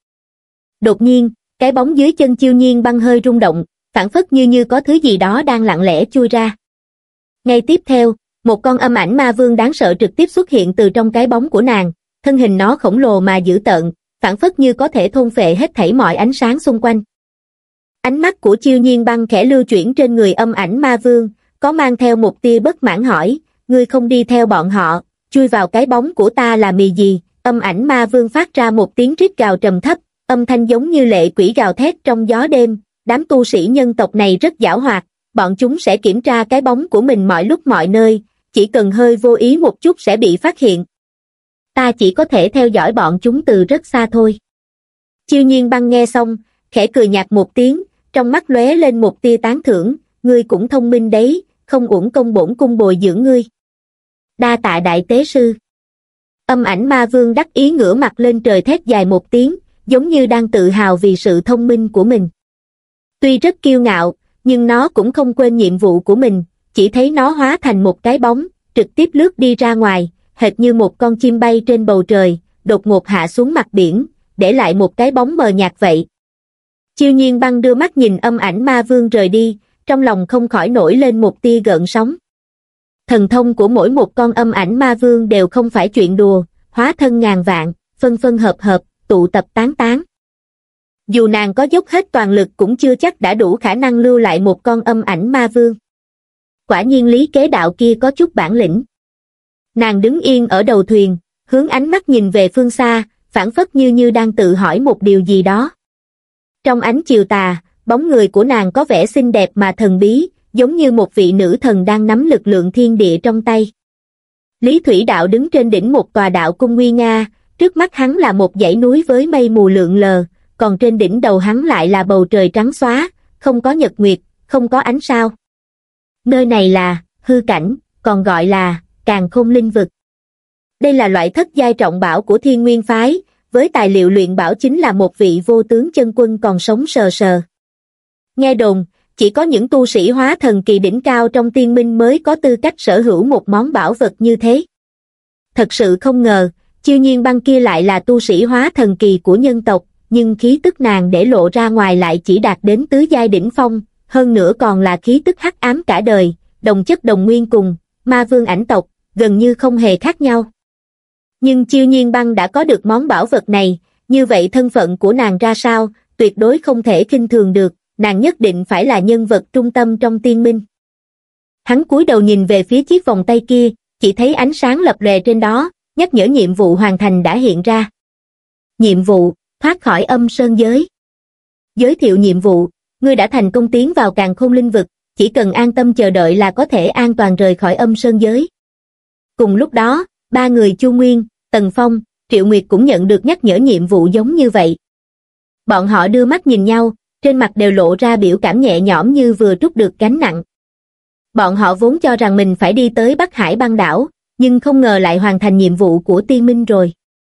Đột nhiên, cái bóng dưới chân Chiêu Nhiên Băng hơi rung động, phảng phất như như có thứ gì đó đang lặng lẽ chui ra. Ngay tiếp theo, một con âm ảnh ma vương đáng sợ trực tiếp xuất hiện từ trong cái bóng của nàng, thân hình nó khổng lồ mà dữ tợn, phảng phất như có thể thôn phệ hết thảy mọi ánh sáng xung quanh. Ánh mắt của Chiêu Nhiên Băng khẽ lưu chuyển trên người âm ảnh ma vương, có mang theo một tia bất mãn hỏi, ngươi không đi theo bọn họ, chui vào cái bóng của ta là mì gì? Âm ảnh ma vương phát ra một tiếng rít gào trầm thấp, âm thanh giống như lệ quỷ gào thét trong gió đêm. Đám tu sĩ nhân tộc này rất giảo hoạt, bọn chúng sẽ kiểm tra cái bóng của mình mọi lúc mọi nơi, chỉ cần hơi vô ý một chút sẽ bị phát hiện. Ta chỉ có thể theo dõi bọn chúng từ rất xa thôi. Chiêu Nhiên Băng nghe xong, khẽ cười nhạt một tiếng, trong mắt lóe lên một tia tán thưởng, ngươi cũng thông minh đấy, không uổng công bổn cung bồi dưỡng ngươi. Đa tạ đại tế sư. Âm ảnh ma vương đắc ý ngửa mặt lên trời thét dài một tiếng, giống như đang tự hào vì sự thông minh của mình. Tuy rất kiêu ngạo, nhưng nó cũng không quên nhiệm vụ của mình, chỉ thấy nó hóa thành một cái bóng, trực tiếp lướt đi ra ngoài, hệt như một con chim bay trên bầu trời, đột ngột hạ xuống mặt biển, để lại một cái bóng mờ nhạt vậy. Chiêu Nhiên Băng đưa mắt nhìn âm ảnh ma vương rời đi, trong lòng không khỏi nổi lên một tia gợn sóng. Thần thông của mỗi một con âm ảnh ma vương đều không phải chuyện đùa, hóa thân ngàn vạn, phân phân hợp hợp, tụ tập tán tán. Dù nàng có dốc hết toàn lực cũng chưa chắc đã đủ khả năng lưu lại một con âm ảnh ma vương. Quả nhiên Lý Kế Đạo kia có chút bản lĩnh. Nàng đứng yên ở đầu thuyền, hướng ánh mắt nhìn về phương xa, phảng phất như như đang tự hỏi một điều gì đó. Trong ánh chiều tà, bóng người của nàng có vẻ xinh đẹp mà thần bí, giống như một vị nữ thần đang nắm lực lượng thiên địa trong tay. Lý Thủy Đạo đứng trên đỉnh một tòa đạo cung nguy nga, trước mắt hắn là một dãy núi với mây mù lượn lờ, còn trên đỉnh đầu hắn lại là bầu trời trắng xóa, không có nhật nguyệt, không có ánh sao. Nơi này là hư cảnh, còn gọi là Càn Khôn Linh Vực. Đây là loại thất giai trọng bảo của Thiên Nguyên phái, với tài liệu luyện bảo chính là một vị vô tướng chân quân còn sống sờ sờ. Nghe đồn, chỉ có những tu sĩ hóa thần kỳ đỉnh cao trong tiên minh mới có tư cách sở hữu một món bảo vật như thế. Thật sự không ngờ, Chiêu Nhiên Băng kia lại là tu sĩ hóa thần kỳ của nhân tộc, nhưng khí tức nàng để lộ ra ngoài lại chỉ đạt đến tứ giai đỉnh phong, hơn nữa còn là khí tức hắc ám cả đời, đồng chất đồng nguyên cùng ma vương ảnh tộc, gần như không hề khác nhau. Nhưng Chiêu Nhiên Băng đã có được món bảo vật này, như vậy thân phận của nàng ra sao, tuyệt đối không thể khinh thường được, nàng nhất định phải là nhân vật trung tâm trong tiên minh. Hắn cúi đầu nhìn về phía chiếc vòng tay kia, chỉ thấy ánh sáng lập lòe trên đó, nhắc nhở nhiệm vụ hoàn thành đã hiện ra. Nhiệm vụ, thoát khỏi âm sơn giới. Giới thiệu nhiệm vụ, ngươi đã thành công tiến vào Càn Khôn Linh Vực, chỉ cần an tâm chờ đợi là có thể an toàn rời khỏi âm sơn giới. Cùng lúc đó, ba người Chu Nguyên, Tần Phong, Triệu Nguyệt cũng nhận được nhắc nhở nhiệm vụ giống như vậy. Bọn họ đưa mắt nhìn nhau, trên mặt đều lộ ra biểu cảm nhẹ nhõm như vừa trút được gánh nặng. Bọn họ vốn cho rằng mình phải đi tới Bắc Hải băng đảo, nhưng không ngờ lại hoàn thành nhiệm vụ của tiên minh rồi.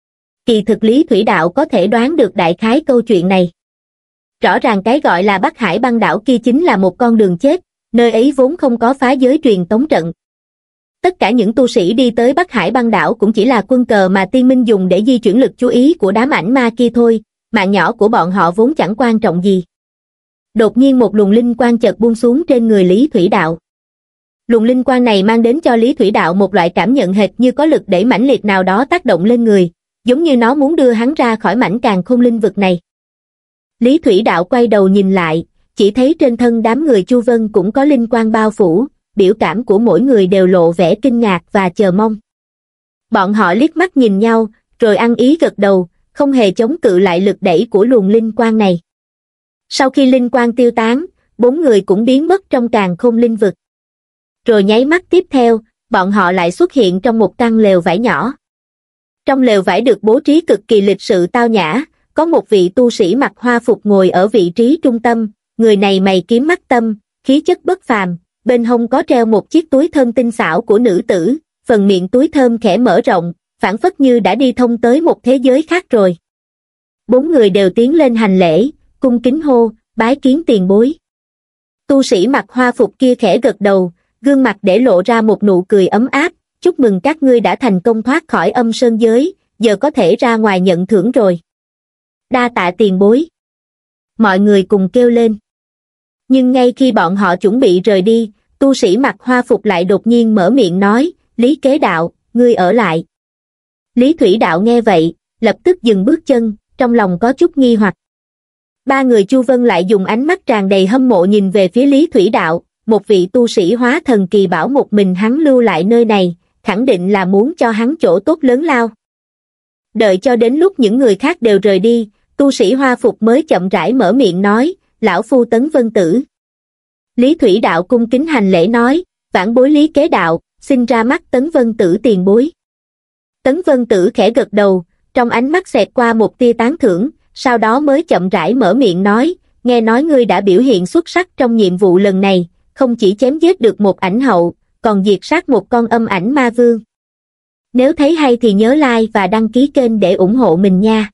Kỳ thực Lý Thủy Đạo có thể đoán được đại khái câu chuyện này. Rõ ràng cái gọi là Bắc Hải băng đảo kia chính là một con đường chết, nơi ấy vốn không có phá giới truyền tống trận. Tất cả những tu sĩ đi tới Bắc Hải băng đảo cũng chỉ là quân cờ mà tiên minh dùng để di chuyển lực chú ý của đám ảnh ma kia thôi, mạng nhỏ của bọn họ vốn chẳng quan trọng gì. Đột nhiên một luồng linh quang chợt buông xuống trên người Lý Thủy Đạo. Luồng linh quang này mang đến cho Lý Thủy Đạo một loại cảm nhận hệt như có lực đẩy mãnh liệt nào đó tác động lên người, giống như nó muốn đưa hắn ra khỏi mảnh Càn Khôn Linh Vực này. Lý Thủy Đạo quay đầu nhìn lại, chỉ thấy trên thân đám người Chu Vân cũng có linh quang bao phủ, biểu cảm của mỗi người đều lộ vẻ kinh ngạc và chờ mong. Bọn họ liếc mắt nhìn nhau, rồi ăn ý gật đầu, không hề chống cự lại lực đẩy của luồng linh quang này. Sau khi linh quang tiêu tán, bốn người cũng biến mất trong Càn Khôn Linh Vực. rồi nháy mắt tiếp theo, bọn họ lại xuất hiện trong một căn lều vải nhỏ. Trong lều vải được bố trí cực kỳ lịch sự tao nhã, có một vị tu sĩ mặc hoa phục ngồi ở vị trí trung tâm, người này mày kiếm mắt tâm, khí chất bất phàm, bên hông có treo một chiếc túi thơm tinh xảo của nữ tử, phần miệng túi thơm khẽ mở rộng, phảng phất như đã đi thông tới một thế giới khác rồi. Bốn người đều tiến lên hành lễ, cung kính hô, bái kiến tiền bối. Tu sĩ mặc hoa phục kia khẽ gật đầu, gương mặt để lộ ra một nụ cười ấm áp, chúc mừng các ngươi đã thành công thoát khỏi âm sơn giới, giờ có thể ra ngoài nhận thưởng rồi. Đa tạ tiền bối. Mọi người cùng kêu lên. Nhưng ngay khi bọn họ chuẩn bị rời đi, tu sĩ mặc hoa phục lại đột nhiên mở miệng nói, Lý Kế Đạo, ngươi ở lại. Lý Thủy Đạo nghe vậy, lập tức dừng bước chân, trong lòng có chút nghi hoặc. Ba người Chu Vân lại dùng ánh mắt tràn đầy hâm mộ nhìn về phía Lý Thủy Đạo, một vị tu sĩ hóa thần kỳ bảo một mình hắn lưu lại nơi này, khẳng định là muốn cho hắn chỗ tốt lớn lao. Đợi cho đến lúc những người khác đều rời đi, tu sĩ hoa phục mới chậm rãi mở miệng nói, lão phu Tấn Vân Tử. Lý Thủy Đạo cung kính hành lễ nói, vãn bối Lý Kế Đạo, xin ra mắt Tấn Vân Tử tiền bối. Tấn Vân Tử khẽ gật đầu, trong ánh mắt xẹt qua một tia tán thưởng, sau đó mới chậm rãi mở miệng nói, nghe nói ngươi đã biểu hiện xuất sắc trong nhiệm vụ lần này, không chỉ chém giết được một ảnh hậu, còn diệt sát một con âm ảnh ma vương. Nếu thấy hay thì nhớ like và đăng ký kênh để ủng hộ mình nha.